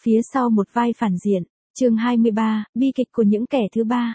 Phía sau một vai phản diện, chương 23, bi kịch của những kẻ thứ ba.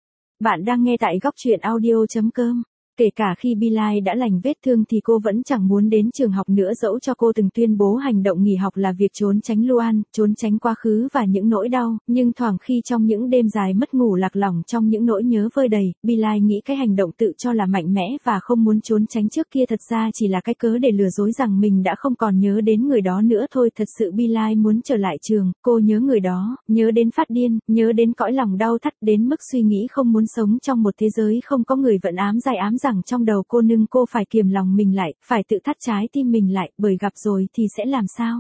Bạn đang nghe tại góc truyện audio.com. Kể cả khi Billie đã lành vết thương thì cô vẫn chẳng muốn đến trường học nữa, dẫu cho cô từng tuyên bố hành động nghỉ học là việc trốn tránh Luan, trốn tránh quá khứ và những nỗi đau, nhưng thoảng khi trong những đêm dài mất ngủ lạc lõng trong những nỗi nhớ vơi đầy, Billie nghĩ cái hành động tự cho là mạnh mẽ và không muốn trốn tránh trước kia thật ra chỉ là cái cớ để lừa dối rằng mình đã không còn nhớ đến người đó nữa thôi. Thật sự Billie muốn trở lại trường, cô nhớ người đó, nhớ đến phát điên, nhớ đến cõi lòng đau thắt đến mức suy nghĩ không muốn sống trong một thế giới không có người, vẫn ám rằng trong đầu cô nưng cô phải kiềm lòng mình lại, phải tự thắt trái tim mình lại, bởi gặp rồi thì sẽ làm sao?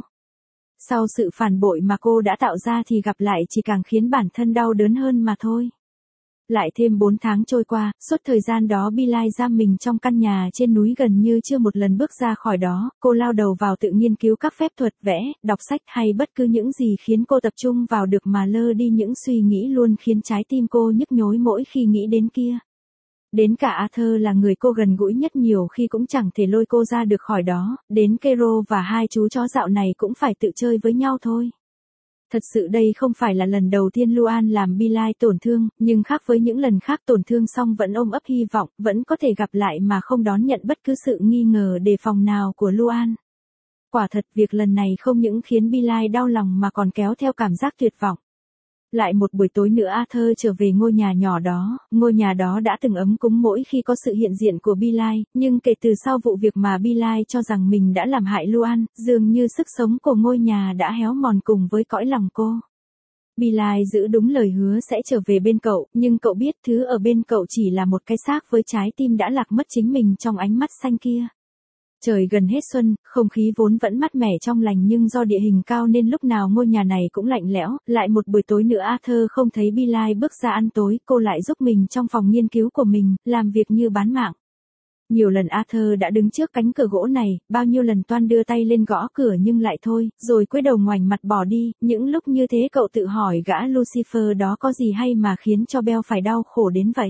Sau sự phản bội mà cô đã tạo ra thì gặp lại chỉ càng khiến bản thân đau đớn hơn mà thôi. Lại thêm 4 tháng trôi qua, suốt thời gian đó Billie giam mình trong căn nhà trên núi, gần như chưa một lần bước ra khỏi đó. Cô lao đầu vào tự nghiên cứu các phép thuật, vẽ, đọc sách hay bất cứ những gì khiến cô tập trung vào được mà lơ đi những suy nghĩ luôn khiến trái tim cô nhức nhối mỗi khi nghĩ đến kia. Đến cả Arthur là người cô gần gũi nhất nhiều khi cũng chẳng thể lôi cô ra được khỏi đó, đến Kero và hai chú chó dạo này cũng phải tự chơi với nhau thôi. Thật sự đây không phải là lần đầu tiên Luan làm Billie tổn thương, nhưng khác với những lần khác, tổn thương xong vẫn ôm ấp hy vọng, vẫn có thể gặp lại mà không đón nhận bất cứ sự nghi ngờ đề phòng nào của Luan. Quả thật việc lần này không những khiến Billie đau lòng mà còn kéo theo cảm giác tuyệt vọng. Lại một buổi tối nữa Arthur trở về ngôi nhà nhỏ đó, ngôi nhà đó đã từng ấm cúng mỗi khi có sự hiện diện của Billie, nhưng kể từ sau vụ việc mà Billie cho rằng mình đã làm hại Luan, dường như sức sống của ngôi nhà đã héo mòn cùng với cõi lòng cô. Billie giữ đúng lời hứa sẽ trở về bên cậu, nhưng cậu biết thứ ở bên cậu chỉ là một cái xác với trái tim đã lạc mất chính mình trong ánh mắt xanh kia. Trời gần hết xuân, không khí vốn vẫn mát mẻ trong lành nhưng do địa hình cao nên lúc nào ngôi nhà này cũng lạnh lẽo. Lại một buổi tối nữa Arthur không thấy Billie bước ra ăn tối, cô lại giúp mình trong phòng nghiên cứu của mình, làm việc như bán mạng. Nhiều lần Arthur đã đứng trước cánh cửa gỗ này, bao nhiêu lần toan đưa tay lên gõ cửa nhưng lại thôi, rồi cúi đầu ngoảnh mặt bỏ đi. Những lúc như thế cậu tự hỏi gã Lucifer đó có gì hay mà khiến cho Belle phải đau khổ đến vậy.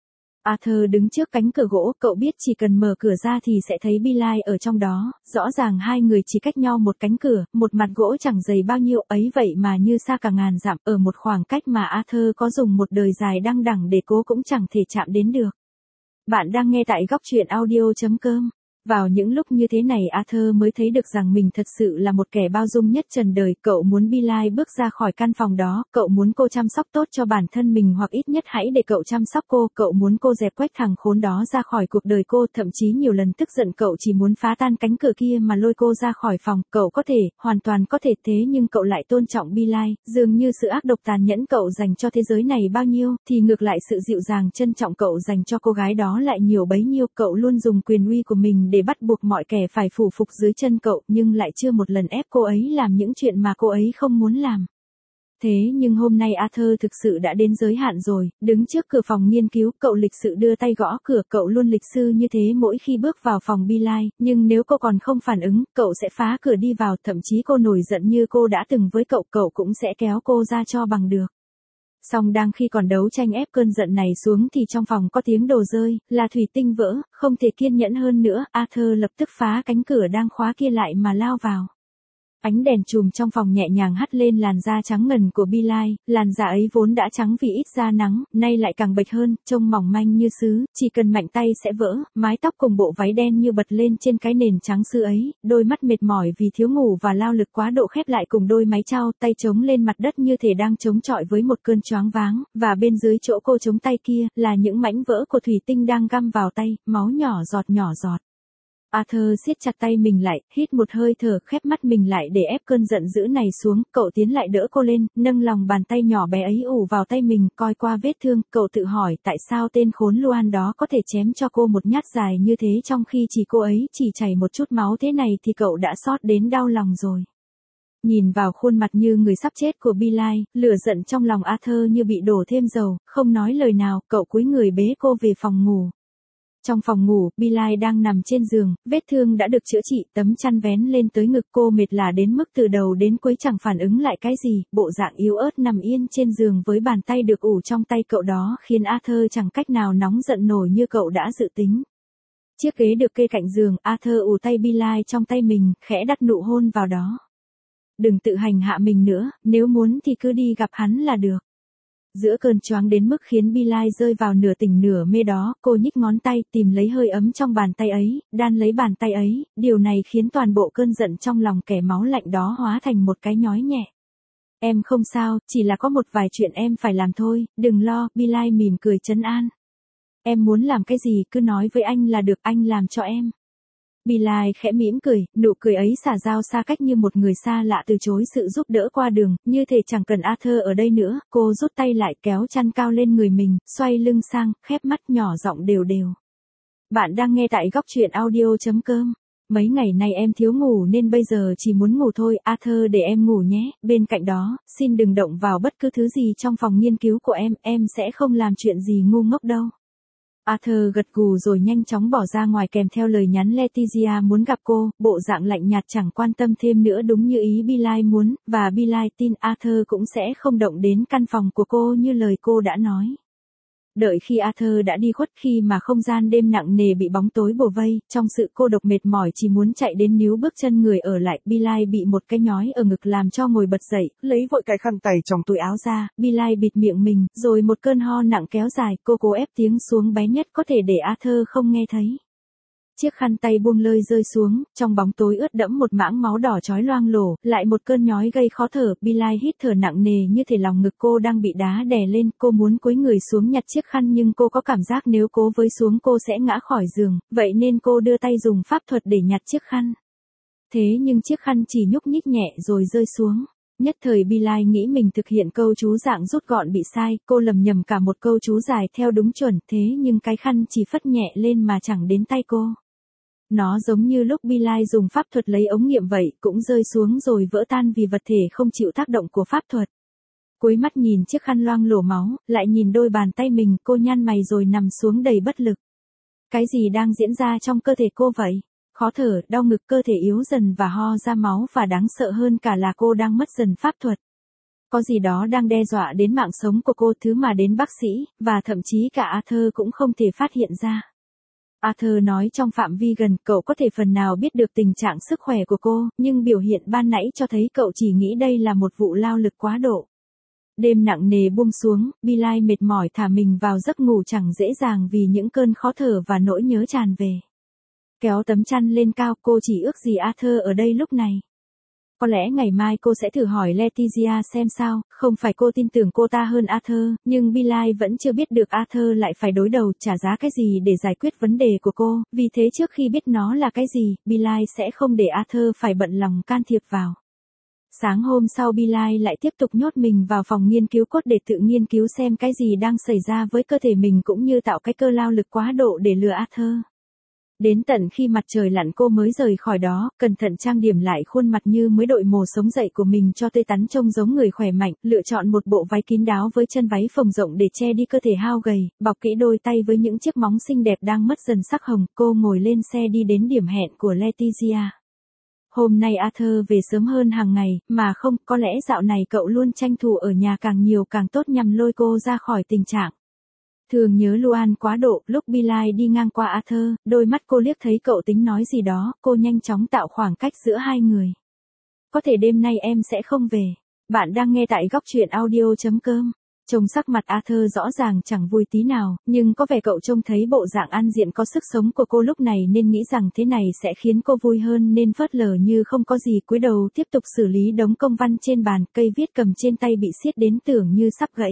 Arthur đứng trước cánh cửa gỗ, cậu biết chỉ cần mở cửa ra thì sẽ thấy Billie ở trong đó. Rõ ràng hai người chỉ cách nhau một cánh cửa, một mặt gỗ chẳng dày bao nhiêu ấy vậy mà như xa cả ngàn dặm, ở một khoảng cách mà Arthur có dùng một đời dài đăng đẳng để cố cũng chẳng thể chạm đến được. Bạn đang nghe tại góc truyện audio.com. Vào những lúc như thế này Arthur mới thấy được rằng mình thật sự là một kẻ bao dung nhất trần đời. Cậu muốn Billie bước ra khỏi căn phòng đó, cậu muốn cô chăm sóc tốt cho bản thân mình, hoặc ít nhất hãy để cậu chăm sóc cô. Cậu muốn cô dẹp quách thằng khốn đó ra khỏi cuộc đời cô, thậm chí nhiều lần tức giận cậu chỉ muốn phá tan cánh cửa kia mà lôi cô ra khỏi phòng. Cậu có thể, hoàn toàn có thể thế, nhưng cậu lại tôn trọng Billie. Dường như sự ác độc tàn nhẫn cậu dành cho thế giới này bao nhiêu, thì ngược lại sự dịu dàng trân trọng cậu dành cho cô gái đó lại nhiều bấy nhiêu. Cậu luôn dùng quyền uy của mình để bắt buộc mọi kẻ phải phủ phục dưới chân cậu, nhưng lại chưa một lần ép cô ấy làm những chuyện mà cô ấy không muốn làm. Thế nhưng hôm nay Arthur thực sự đã đến giới hạn rồi, đứng trước cửa phòng nghiên cứu, cậu lịch sự đưa tay gõ cửa. Cậu luôn lịch sự như thế mỗi khi bước vào phòng Billie, nhưng nếu cô còn không phản ứng, cậu sẽ phá cửa đi vào, thậm chí cô nổi giận như cô đã từng với cậu, cậu cũng sẽ kéo cô ra cho bằng được. Song đang khi còn đấu tranh ép cơn giận này xuống thì trong phòng có tiếng đồ rơi, là thủy tinh vỡ. Không thể kiên nhẫn hơn nữa, Arthur lập tức phá cánh cửa đang khóa kia lại mà lao vào. Ánh đèn chùm trong phòng nhẹ nhàng hắt lên làn da trắng ngần của Billie, làn da ấy vốn đã trắng vì ít ra nắng, nay lại càng bệch hơn, trông mỏng manh như sứ, chỉ cần mạnh tay sẽ vỡ. Mái tóc cùng bộ váy đen như bật lên trên cái nền trắng sứ ấy, đôi mắt mệt mỏi vì thiếu ngủ và lao lực quá độ khép lại cùng đôi máy trao tay chống lên mặt đất như thể đang chống chọi với một cơn choáng váng, và bên dưới chỗ cô chống tay kia là những mảnh vỡ của thủy tinh đang găm vào tay, máu nhỏ giọt nhỏ giọt. Arthur siết chặt tay mình lại, hít một hơi thở, khép mắt mình lại để ép cơn giận dữ này xuống. Cậu tiến lại đỡ cô lên, nâng lòng bàn tay nhỏ bé ấy ù vào tay mình, coi qua vết thương. Cậu tự hỏi tại sao tên khốn Luan đó có thể chém cho cô một nhát dài như thế, trong khi chỉ cô ấy chỉ chảy một chút máu thế này thì cậu đã xót đến đau lòng rồi. Nhìn vào khuôn mặt như người sắp chết của Billie, lửa giận trong lòng Arthur như bị đổ thêm dầu, không nói lời nào, cậu cúi người bế cô về phòng ngủ. Trong phòng ngủ, Billie đang nằm trên giường, vết thương đã được chữa trị, tấm chăn vén lên tới ngực cô mệt lả đến mức từ đầu đến cuối chẳng phản ứng lại cái gì, bộ dạng yếu ớt nằm yên trên giường với bàn tay được ủ trong tay cậu đó khiến Arthur chẳng cách nào nóng giận nổi như cậu đã dự tính. Chiếc ghế được kê cạnh giường, Arthur ủ tay Billie trong tay mình, khẽ đặt nụ hôn vào đó. đừng tự hành hạ mình nữa, nếu muốn thì cứ đi gặp hắn là được. Giữa cơn choáng đến mức khiến Billie rơi vào nửa tỉnh nửa mê đó, cô nhích ngón tay tìm lấy hơi ấm trong bàn tay ấy, đan lấy bàn tay ấy, điều này khiến toàn bộ cơn giận trong lòng kẻ máu lạnh đó hóa thành một cái nhói nhẹ. Em không sao, chỉ là có một vài chuyện em phải làm thôi, đừng lo, Billie mỉm cười trấn an. Em muốn làm cái gì cứ nói với anh là được, anh làm cho em. Billie khẽ mỉm cười, nụ cười ấy xả dao xa cách như một người xa lạ từ chối sự giúp đỡ qua đường, như thể chẳng cần Arthur ở đây nữa, cô rút tay lại kéo chăn cao lên người mình, xoay lưng sang, khép mắt nhỏ giọng đều đều. Bạn đang nghe tại góc truyện audio.com. Mấy ngày nay em thiếu ngủ nên bây giờ chỉ muốn ngủ thôi, Arthur để em ngủ nhé, bên cạnh đó, xin đừng động vào bất cứ thứ gì trong phòng nghiên cứu của em sẽ không làm chuyện gì ngu ngốc đâu. Arthur gật gù rồi nhanh chóng bỏ ra ngoài kèm theo lời nhắn Letizia muốn gặp cô, bộ dạng lạnh nhạt chẳng quan tâm thêm nữa đúng như ý Billie muốn, và Billie tin Arthur cũng sẽ không động đến căn phòng của cô như lời cô đã nói. Đợi khi Arthur đã đi khuất khi mà không gian đêm nặng nề bị bóng tối bủa vây, trong sự cô độc mệt mỏi chỉ muốn chạy đến níu bước chân người ở lại, Billie bị một cái nhói ở ngực làm cho ngồi bật dậy, lấy vội cái khăn tẩy trong túi áo ra, Billie bịt miệng mình, rồi một cơn ho nặng kéo dài, cô cố ép tiếng xuống bé nhất có thể để Arthur không nghe thấy. Chiếc khăn tay buông lơi rơi xuống, trong bóng tối ướt đẫm một mảng máu đỏ chói loang lổ, lại một cơn nhói gây khó thở, Billie hít thở nặng nề như thể lòng ngực cô đang bị đá đè lên, cô muốn cúi người xuống nhặt chiếc khăn nhưng cô có cảm giác nếu cố với xuống cô sẽ ngã khỏi giường, vậy nên cô đưa tay dùng pháp thuật để nhặt chiếc khăn. Thế nhưng chiếc khăn chỉ nhúc nhích nhẹ rồi rơi xuống. Nhất thời Billie nghĩ mình thực hiện câu chú dạng rút gọn bị sai, cô lầm nhầm cả một câu chú dài theo đúng chuẩn, thế nhưng cái khăn chỉ phất nhẹ lên mà chẳng đến tay cô. Nó giống như lúc Billie dùng pháp thuật lấy ống nghiệm vậy, cũng rơi xuống rồi vỡ tan vì vật thể không chịu tác động của pháp thuật. Cúi mắt nhìn chiếc khăn loang lổ máu, lại nhìn đôi bàn tay mình, cô nhăn mày rồi nằm xuống đầy bất lực. Cái gì đang diễn ra trong cơ thể cô vậy? Khó thở, đau ngực, cơ thể yếu dần và ho ra máu, và đáng sợ hơn cả là cô đang mất dần pháp thuật. Có gì đó đang đe dọa đến mạng sống của cô, thứ mà đến bác sĩ, và thậm chí cả Arthur cũng không thể phát hiện ra. Arthur nói trong phạm vi gần, cậu có thể phần nào biết được tình trạng sức khỏe của cô, nhưng biểu hiện ban nãy cho thấy cậu chỉ nghĩ đây là một vụ lao lực quá độ. Đêm nặng nề buông xuống, Billie mệt mỏi thả mình vào giấc ngủ chẳng dễ dàng vì những cơn khó thở và nỗi nhớ tràn về. Kéo tấm chăn lên cao, cô chỉ ước gì Arthur ở đây lúc này. Có lẽ ngày mai cô sẽ thử hỏi Letizia xem sao, không phải cô tin tưởng cô ta hơn Arthur, nhưng Billie vẫn chưa biết được Arthur lại phải đối đầu trả giá cái gì để giải quyết vấn đề của cô, vì thế trước khi biết nó là cái gì, Billie sẽ không để Arthur phải bận lòng can thiệp vào. Sáng hôm sau Billie lại tiếp tục nhốt mình vào phòng nghiên cứu cốt để tự nghiên cứu xem cái gì đang xảy ra với cơ thể mình cũng như tạo cái cơ lao lực quá độ để lừa Arthur. Đến tận khi mặt trời lặn cô mới rời khỏi đó, cẩn thận trang điểm lại khuôn mặt như mới đội mồ sống dậy của mình cho tươi tắn trông giống người khỏe mạnh, lựa chọn một bộ váy kín đáo với chân váy phồng rộng để che đi cơ thể hao gầy, bọc kỹ đôi tay với những chiếc móng xinh đẹp đang mất dần sắc hồng, cô ngồi lên xe đi đến điểm hẹn của Letizia. Hôm nay Arthur về sớm hơn hàng ngày, mà không, có lẽ dạo này cậu luôn tranh thủ ở nhà càng nhiều càng tốt nhằm lôi cô ra khỏi tình trạng thường nhớ Luan quá độ. Lúc Billie đi ngang qua Arthur, đôi mắt cô liếc thấy cậu tính nói gì đó, cô nhanh chóng tạo khoảng cách giữa hai người. Có thể đêm nay em sẽ không về. Bạn đang nghe tại góc truyện audio.com. Trông sắc mặt Arthur rõ ràng chẳng vui tí nào, nhưng có vẻ cậu trông thấy bộ dạng an diện có sức sống của cô lúc này nên nghĩ rằng thế này sẽ khiến cô vui hơn nên phớt lờ như không có gì, cúi đầu tiếp tục xử lý đống công văn trên bàn, cây viết cầm trên tay bị siết đến tưởng như sắp gãy.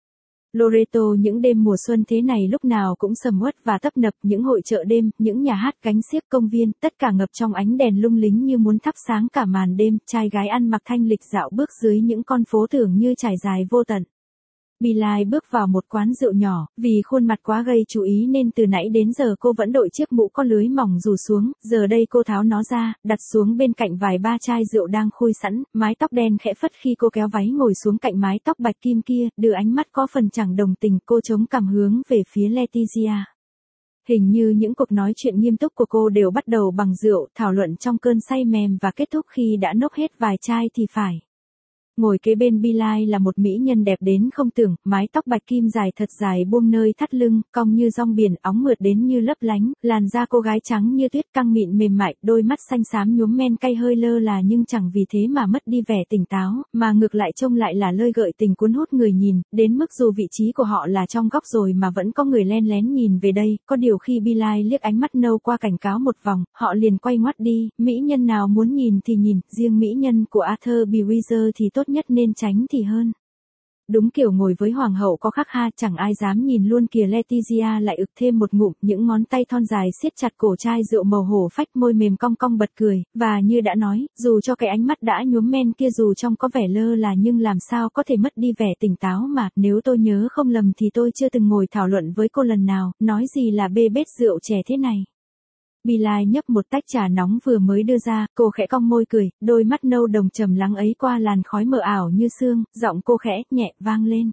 Loreto những đêm mùa xuân thế này lúc nào cũng sầm uất và tấp nập, những hội chợ đêm, những nhà hát gánh xiếc công viên, tất cả ngập trong ánh đèn lung lính như muốn thắp sáng cả màn đêm, trai gái ăn mặc thanh lịch dạo bước dưới những con phố tưởng như trải dài vô tận. Billie bước vào một quán rượu nhỏ, vì khuôn mặt quá gây chú ý nên từ nãy đến giờ cô vẫn đội chiếc mũ có lưới mỏng rủ xuống, giờ đây cô tháo nó ra, đặt xuống bên cạnh vài ba chai rượu đang khui sẵn, mái tóc đen khẽ phất khi cô kéo váy ngồi xuống cạnh mái tóc bạch kim kia, đưa ánh mắt có phần chẳng đồng tình, cô chống cằm hướng về phía Letizia. Hình như những cuộc nói chuyện nghiêm túc của cô đều bắt đầu bằng rượu, thảo luận trong cơn say mềm và kết thúc khi đã nốc hết vài chai thì phải. Ngồi kế bên Billie là một mỹ nhân đẹp đến không tưởng, mái tóc bạch kim dài thật dài buông nơi thắt lưng, cong như rong biển, óng mượt đến như lấp lánh, làn da cô gái trắng như tuyết căng mịn mềm mại, đôi mắt xanh xám nhuốm men cay hơi lơ là nhưng chẳng vì thế mà mất đi vẻ tỉnh táo, mà ngược lại trông lại là lơi gợi tình cuốn hút người nhìn, đến mức dù vị trí của họ là trong góc rồi mà vẫn có người len lén nhìn về đây, có điều khi Billie liếc ánh mắt nâu qua cảnh cáo một vòng, họ liền quay ngoắt đi, mỹ nhân nào muốn nhìn thì nhìn, riêng mỹ nhân của Arthur Brewer thì tốt nhất nên tránh thì hơn. Đúng kiểu ngồi với hoàng hậu có khác ha, chẳng ai dám nhìn luôn kìa. Letizia lại ực thêm một ngụm, những ngón tay thon dài siết chặt cổ chai rượu màu hổ phách, môi mềm cong cong bật cười, và như đã nói, dù cho cái ánh mắt đã nhuốm men kia dù trông có vẻ lơ là nhưng làm sao có thể mất đi vẻ tỉnh táo mà, nếu tôi nhớ không lầm thì tôi chưa từng ngồi thảo luận với cô lần nào, nói gì là bê bết rượu chè thế này. Billie nhấp một tách trà nóng vừa mới đưa ra, cô khẽ cong môi cười, đôi mắt nâu đồng trầm lắng ấy qua làn khói mờ ảo như sương, giọng cô khẽ, nhẹ, vang lên.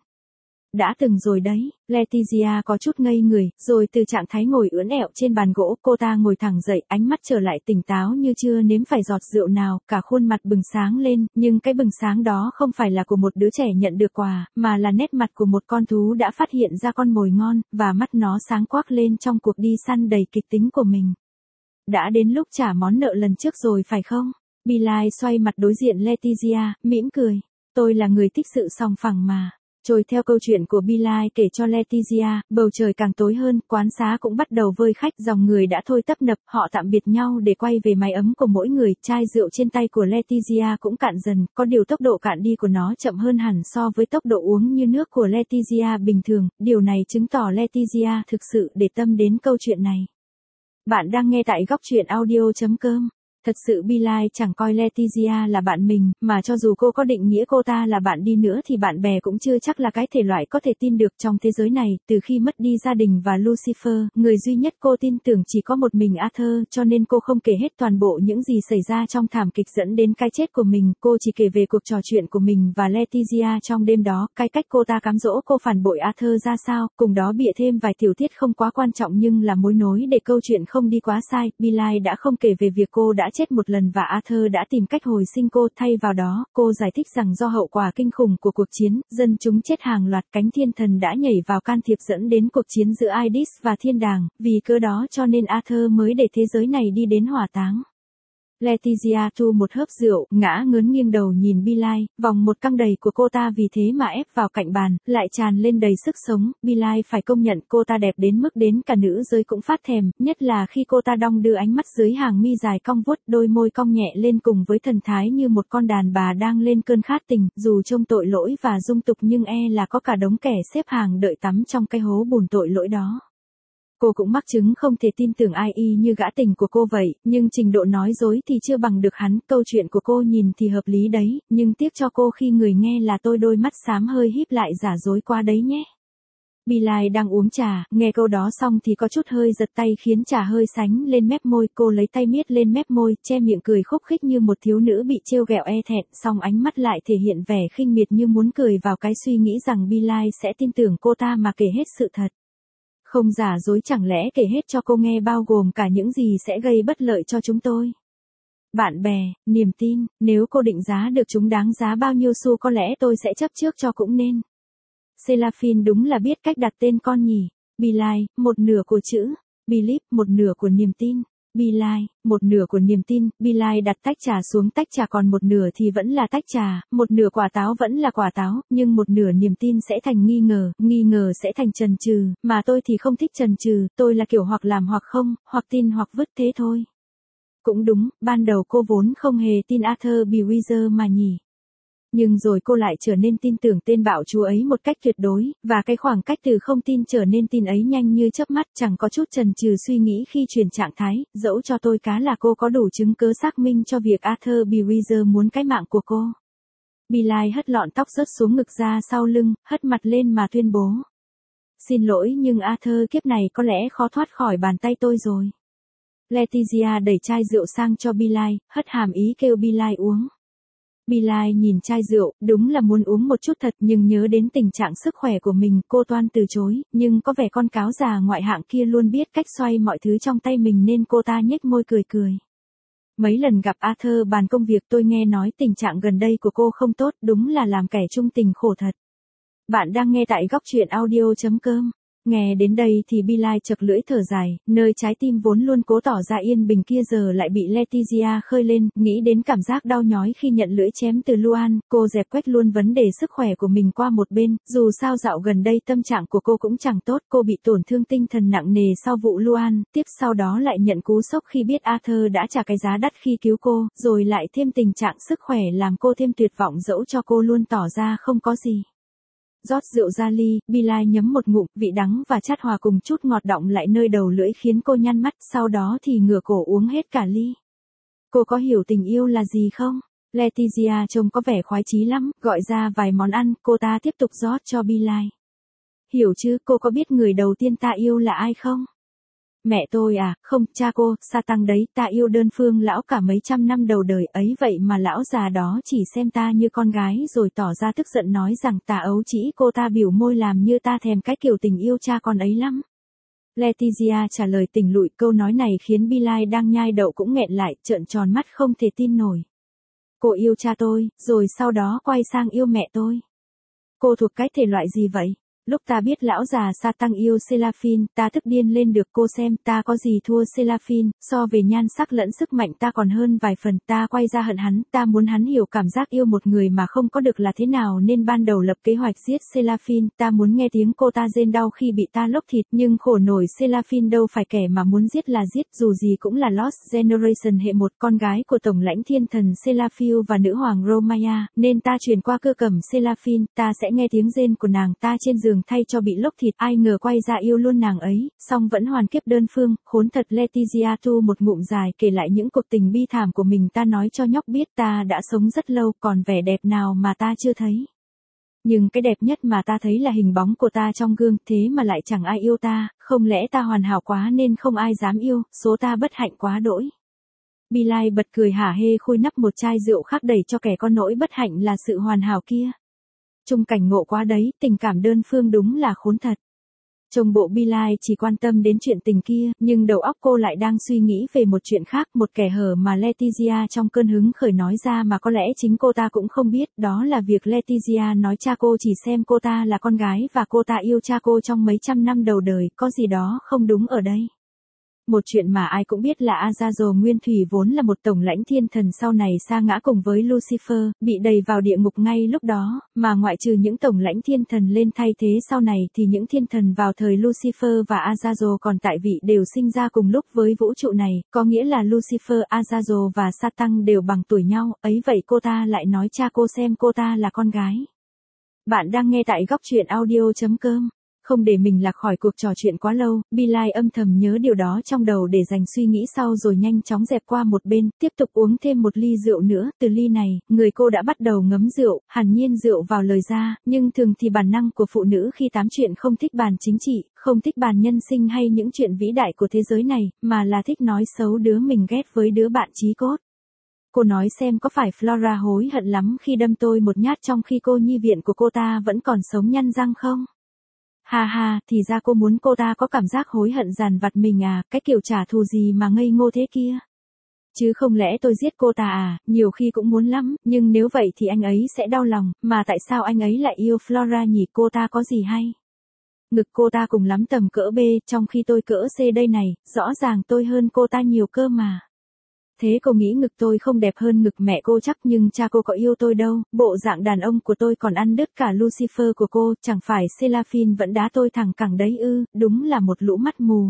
Đã từng rồi đấy. Letizia có chút ngây người, rồi từ trạng thái ngồi ưỡn ẹo trên bàn gỗ, cô ta ngồi thẳng dậy, ánh mắt trở lại tỉnh táo như chưa nếm phải giọt rượu nào, cả khuôn mặt bừng sáng lên, nhưng cái bừng sáng đó không phải là của một đứa trẻ nhận được quà, mà là nét mặt của một con thú đã phát hiện ra con mồi ngon, và mắt nó sáng quắc lên trong cuộc đi săn đầy kịch tính của mình. Đã đến lúc trả món nợ lần trước rồi phải không? Billie xoay mặt đối diện Letizia, mỉm cười. Tôi là người thích sự sòng phẳng mà. Trôi theo câu chuyện của Billie kể cho Letizia, bầu trời càng tối hơn, quán xá cũng bắt đầu vơi khách, dòng người đã thôi tấp nập, họ tạm biệt nhau để quay về mái ấm của mỗi người, chai rượu trên tay của Letizia cũng cạn dần, có điều tốc độ cạn đi của nó chậm hơn hẳn so với tốc độ uống như nước của Letizia bình thường, điều này chứng tỏ Letizia thực sự để tâm đến câu chuyện này. Bạn đang nghe tại góc truyện audio.com. Thật sự Billie chẳng coi Letizia là bạn mình, mà cho dù cô có định nghĩa cô ta là bạn đi nữa thì bạn bè cũng chưa chắc là cái thể loại có thể tin được trong thế giới này, từ khi mất đi gia đình và Lucifer, người duy nhất cô tin tưởng chỉ có một mình Arthur, cho nên cô không kể hết toàn bộ những gì xảy ra trong thảm kịch dẫn đến cái chết của mình, cô chỉ kể về cuộc trò chuyện của mình và Letizia trong đêm đó, cái cách cô ta cám dỗ cô phản bội Arthur ra sao, cùng đó bịa thêm vài tiểu tiết không quá quan trọng nhưng là mối nối để câu chuyện không đi quá sai. Billie đã không kể về việc cô đã chết một lần và Arthur đã tìm cách hồi sinh cô, thay vào đó, cô giải thích rằng do hậu quả kinh khủng của cuộc chiến, dân chúng chết hàng loạt, cánh thiên thần đã nhảy vào can thiệp dẫn đến cuộc chiến giữa Aidis và thiên đàng, vì cớ đó cho nên Arthur mới để thế giới này đi đến hỏa táng. Letizia thu một hớp rượu, ngã ngớn nghiêng đầu nhìn Billie, vòng một căng đầy của cô ta vì thế mà ép vào cạnh bàn, lại tràn lên đầy sức sống. Billie phải công nhận cô ta đẹp đến mức đến cả nữ giới cũng phát thèm, nhất là khi cô ta đong đưa ánh mắt dưới hàng mi dài cong vuốt, đôi môi cong nhẹ lên cùng với thần thái như một con đàn bà đang lên cơn khát tình, dù trông tội lỗi và dung tục nhưng là có cả đống kẻ xếp hàng đợi tắm trong cái hố bùn tội lỗi đó. Cô cũng mắc chứng không thể tin tưởng ai y như gã tình của cô vậy, nhưng trình độ nói dối thì chưa bằng được hắn, câu chuyện của cô nhìn thì hợp lý đấy, nhưng tiếc cho cô khi người nghe là tôi, đôi mắt xám hơi híp lại, giả dối quá đấy nhé. Billie đang uống trà, nghe câu đó xong thì có chút hơi giật tay khiến trà hơi sánh lên mép môi, cô lấy tay miết lên mép môi, che miệng cười khúc khích như một thiếu nữ bị trêu ghẹo thẹn, song ánh mắt lại thể hiện vẻ khinh miệt như muốn cười vào cái suy nghĩ rằng Billie sẽ tin tưởng cô ta mà kể hết sự thật. Không giả dối, chẳng lẽ kể hết cho cô nghe bao gồm cả những gì sẽ gây bất lợi cho chúng tôi? Bạn bè, niềm tin, nếu cô định giá được chúng đáng giá bao nhiêu xu có lẽ tôi sẽ chấp trước cho cũng nên. Seraphine đúng là biết cách đặt tên con nhỉ. Billie, một nửa của chữ. Believe, một nửa của niềm tin. Billie, một nửa của niềm tin. Billie đặt tách trà xuống, tách trà còn một nửa thì vẫn là tách trà, một nửa quả táo vẫn là quả táo, nhưng một nửa niềm tin sẽ thành nghi ngờ sẽ thành chần chừ, mà tôi thì không thích chần chừ, tôi là kiểu hoặc làm hoặc không, hoặc tin hoặc vứt thế thôi. Cũng đúng, ban đầu cô vốn không hề tin Arthur Brewer mà nhỉ. Nhưng rồi cô lại trở nên tin tưởng tên bạo chúa ấy một cách tuyệt đối, và cái khoảng cách từ không tin trở nên tin ấy nhanh như chớp mắt, chẳng có chút chần chừ suy nghĩ khi chuyển trạng thái, dẫu cho tôi cá là cô có đủ chứng cớ xác minh cho việc Arthur Brewer muốn cái mạng của cô. Billie hất lọn tóc rớt xuống ngực ra sau lưng, hất mặt lên mà tuyên bố. Xin lỗi nhưng Arthur, kiếp này có lẽ khó thoát khỏi bàn tay tôi rồi. Letizia đẩy chai rượu sang cho Billie, hất hàm ý kêu Billie uống. Billie nhìn chai rượu, đúng là muốn uống một chút thật, nhưng nhớ đến tình trạng sức khỏe của mình, cô toan từ chối, nhưng có vẻ con cáo già ngoại hạng kia luôn biết cách xoay mọi thứ trong tay mình nên cô ta nhếch môi cười cười. Mấy lần gặp Arthur bàn công việc tôi nghe nói tình trạng gần đây của cô không tốt, đúng là làm kẻ chung tình khổ thật. Bạn đang nghe tại góc truyện audio.com. Nghe đến đây thì Billie chật lưỡi thở dài, nơi trái tim vốn luôn cố tỏ ra yên bình kia giờ lại bị Letizia khơi lên, nghĩ đến cảm giác đau nhói khi nhận lưỡi chém từ Luan, cô dẹp quét luôn vấn đề sức khỏe của mình qua một bên, dù sao dạo gần đây tâm trạng của cô cũng chẳng tốt, cô bị tổn thương tinh thần nặng nề sau vụ Luan, tiếp sau đó lại nhận cú sốc khi biết Arthur đã trả cái giá đắt khi cứu cô, rồi lại thêm tình trạng sức khỏe làm cô thêm tuyệt vọng dẫu cho cô luôn tỏ ra không có gì. Rót rượu ra ly, Billie nhấm một ngụm, vị đắng và chát hòa cùng chút ngọt đọng lại nơi đầu lưỡi khiến cô nhăn mắt, sau đó thì ngửa cổ uống hết cả ly. Cô có hiểu tình yêu là gì không? Letizia trông có vẻ khoái chí lắm, gọi ra vài món ăn, cô ta tiếp tục rót cho Billie. Hiểu chứ, cô có biết người đầu tiên ta yêu là ai không? Mẹ tôi à, không, cha cô, Satan đấy, ta yêu đơn phương lão cả mấy trăm năm đầu đời ấy vậy mà lão già đó chỉ xem ta như con gái rồi tỏ ra tức giận nói rằng ta ấu trĩ, cô ta biểu môi làm như ta thèm cái kiểu tình yêu cha con ấy lắm. Letizia trả lời tỉnh lụi, câu nói này khiến Billie đang nhai đậu cũng nghẹn lại, trợn tròn mắt không thể tin nổi. Cô yêu cha tôi, rồi sau đó quay sang yêu mẹ tôi. Cô thuộc cái thể loại gì vậy? Lúc ta biết lão già Satan yêu Seraphine, ta tức điên lên được, cô xem ta có gì thua Seraphine, so về nhan sắc lẫn sức mạnh ta còn hơn vài phần, ta quay ra hận hắn, ta muốn hắn hiểu cảm giác yêu một người mà không có được là thế nào nên ban đầu lập kế hoạch giết Seraphine, ta muốn nghe tiếng cô ta rên đau khi bị ta lốc thịt, nhưng khổ nổi Seraphine đâu phải kẻ mà muốn giết là giết, dù gì cũng là Lost Generation hệ một, con gái của tổng lãnh thiên thần Seraphil và nữ hoàng Romaya, nên ta chuyển qua cơ cẩm Seraphine, ta sẽ nghe tiếng rên của nàng ta trên giường thay cho bị lốc thịt, ai ngờ quay ra yêu luôn nàng ấy, song vẫn hoàn kiếp đơn phương, khốn thật. Letizia tu một ngụm dài kể lại những cuộc tình bi thảm của mình, ta nói cho nhóc biết ta đã sống rất lâu, còn vẻ đẹp nào mà ta chưa thấy. Nhưng cái đẹp nhất mà ta thấy là hình bóng của ta trong gương, thế mà lại chẳng ai yêu ta, không lẽ ta hoàn hảo quá nên không ai dám yêu, số ta bất hạnh quá đỗi. Billie bật cười hả hê khui nắp một chai rượu khác đẩy cho kẻ con nỗi bất hạnh là sự hoàn hảo kia. Chung cảnh ngộ quá đấy, tình cảm đơn phương đúng là khốn thật. Trông bộ Billie chỉ quan tâm đến chuyện tình kia, nhưng đầu óc cô lại đang suy nghĩ về một chuyện khác, một kẻ hở mà Letizia trong cơn hứng khởi nói ra mà có lẽ chính cô ta cũng không biết, đó là việc Letizia nói cha cô chỉ xem cô ta là con gái và cô ta yêu cha cô trong mấy trăm năm đầu đời, có gì đó không đúng ở đây. Một chuyện mà ai cũng biết là Azazel nguyên thủy vốn là một tổng lãnh thiên thần sau này sa ngã cùng với Lucifer, bị đày vào địa ngục ngay lúc đó, mà ngoại trừ những tổng lãnh thiên thần lên thay thế sau này thì những thiên thần vào thời Lucifer và Azazel còn tại vị đều sinh ra cùng lúc với vũ trụ này, có nghĩa là Lucifer, Azazel và Satan đều bằng tuổi nhau, ấy vậy cô ta lại nói cha cô xem cô ta là con gái. Bạn đang nghe tại góc truyện audio.com. Không để mình lạc khỏi cuộc trò chuyện quá lâu, Billie âm thầm nhớ điều đó trong đầu để dành suy nghĩ sau rồi nhanh chóng dẹp qua một bên, tiếp tục uống thêm một ly rượu nữa, từ ly này, người cô đã bắt đầu ngấm rượu, hẳn nhiên rượu vào lời ra, nhưng thường thì bản năng của phụ nữ khi tám chuyện không thích bàn chính trị, không thích bàn nhân sinh hay những chuyện vĩ đại của thế giới này, mà là thích nói xấu đứa mình ghét với đứa bạn chí cốt. Cô nói xem có phải Flora hối hận lắm khi đâm tôi một nhát trong khi cô nhi viện của cô ta vẫn còn sống nhăn răng không? Ha ha, thì ra cô muốn cô ta có cảm giác hối hận dằn vặt mình à, cái kiểu trả thù gì mà ngây ngô thế kia. Chứ không lẽ tôi giết cô ta à, nhiều khi cũng muốn lắm, nhưng nếu vậy thì anh ấy sẽ đau lòng, mà tại sao anh ấy lại yêu Flora nhỉ, cô ta có gì hay? Ngực cô ta cùng lắm tầm cỡ B, trong khi tôi cỡ C đây này, rõ ràng tôi hơn cô ta nhiều cơ mà. Thế cô nghĩ ngực tôi không đẹp hơn ngực mẹ cô chắc, nhưng cha cô có yêu tôi đâu, bộ dạng đàn ông của tôi còn ăn đứt cả Lucifer của cô, chẳng phải Seraphine vẫn đá tôi thẳng cẳng đấy ư, đúng là một lũ mắt mù.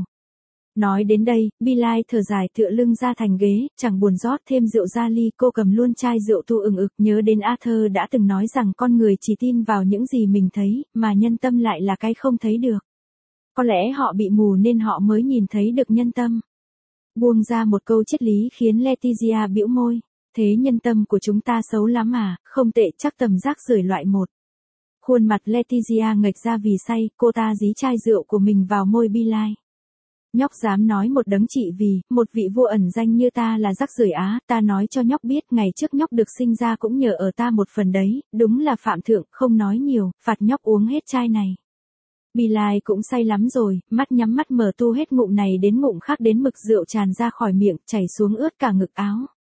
Nói đến đây, Billie thở dài tựa lưng ra thành ghế, chẳng buồn rót thêm rượu ra ly, cô cầm luôn chai rượu tu ừng ực, nhớ đến Arthur đã từng nói rằng con người chỉ tin vào những gì mình thấy, mà nhân tâm lại là cái không thấy được. Có lẽ họ bị mù nên họ mới nhìn thấy được nhân tâm. Buông ra một câu triết lý khiến Letizia bĩu môi. Thế nhân tâm của chúng ta xấu lắm à, không tệ chắc tầm rác rưởi loại một. Khuôn mặt Letizia nghệch ra vì say, cô ta dí chai rượu của mình vào môi Billie. Nhóc dám nói một đấng trị vì, một vị vua ẩn danh như ta là rác rưởi á, ta nói cho nhóc biết ngày trước nhóc được sinh ra cũng nhờ ở ta một phần đấy, đúng là phạm thượng, không nói nhiều, phạt nhóc uống hết chai này. Billie cũng say lắm rồi, mắt nhắm mắt mở tu hết ngụm này đến ngụm khác đến mực rượu tràn ra khỏi miệng, chảy xuống ướt cả ngực áo.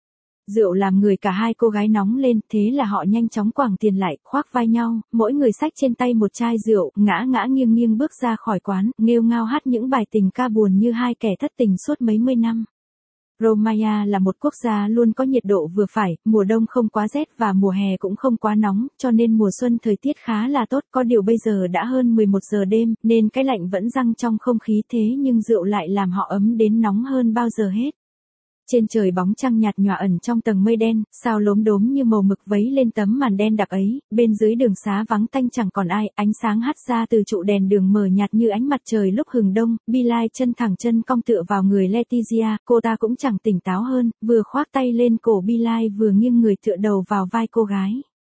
Rượu làm người cả hai cô gái nóng lên, thế là họ nhanh chóng quẳng tiền lại, khoác vai nhau, mỗi người xách trên tay một chai rượu, ngã ngã nghiêng nghiêng bước ra khỏi quán, nghêu ngao hát những bài tình ca buồn như hai kẻ thất tình suốt mấy mươi năm. Romania là một quốc gia luôn có nhiệt độ vừa phải, mùa đông không quá rét và mùa hè cũng không quá nóng, cho nên mùa xuân thời tiết khá là tốt, có điều bây giờ đã hơn 11 giờ đêm, nên cái lạnh vẫn giăng trong không khí thế nhưng rượu lại làm họ ấm đến nóng hơn bao giờ hết. Trên trời bóng trăng nhạt nhòa ẩn trong tầng mây đen, sao lốm đốm như màu mực vấy lên tấm màn đen đặc ấy, bên dưới đường xá vắng tanh chẳng còn ai, ánh sáng hắt ra từ trụ đèn đường mờ nhạt như ánh mặt trời lúc hừng đông, Billie chân thẳng chân cong tựa vào người Letizia, cô ta cũng chẳng tỉnh táo hơn, vừa khoác tay lên cổ Billie vừa nghiêng người tựa đầu vào vai cô gái.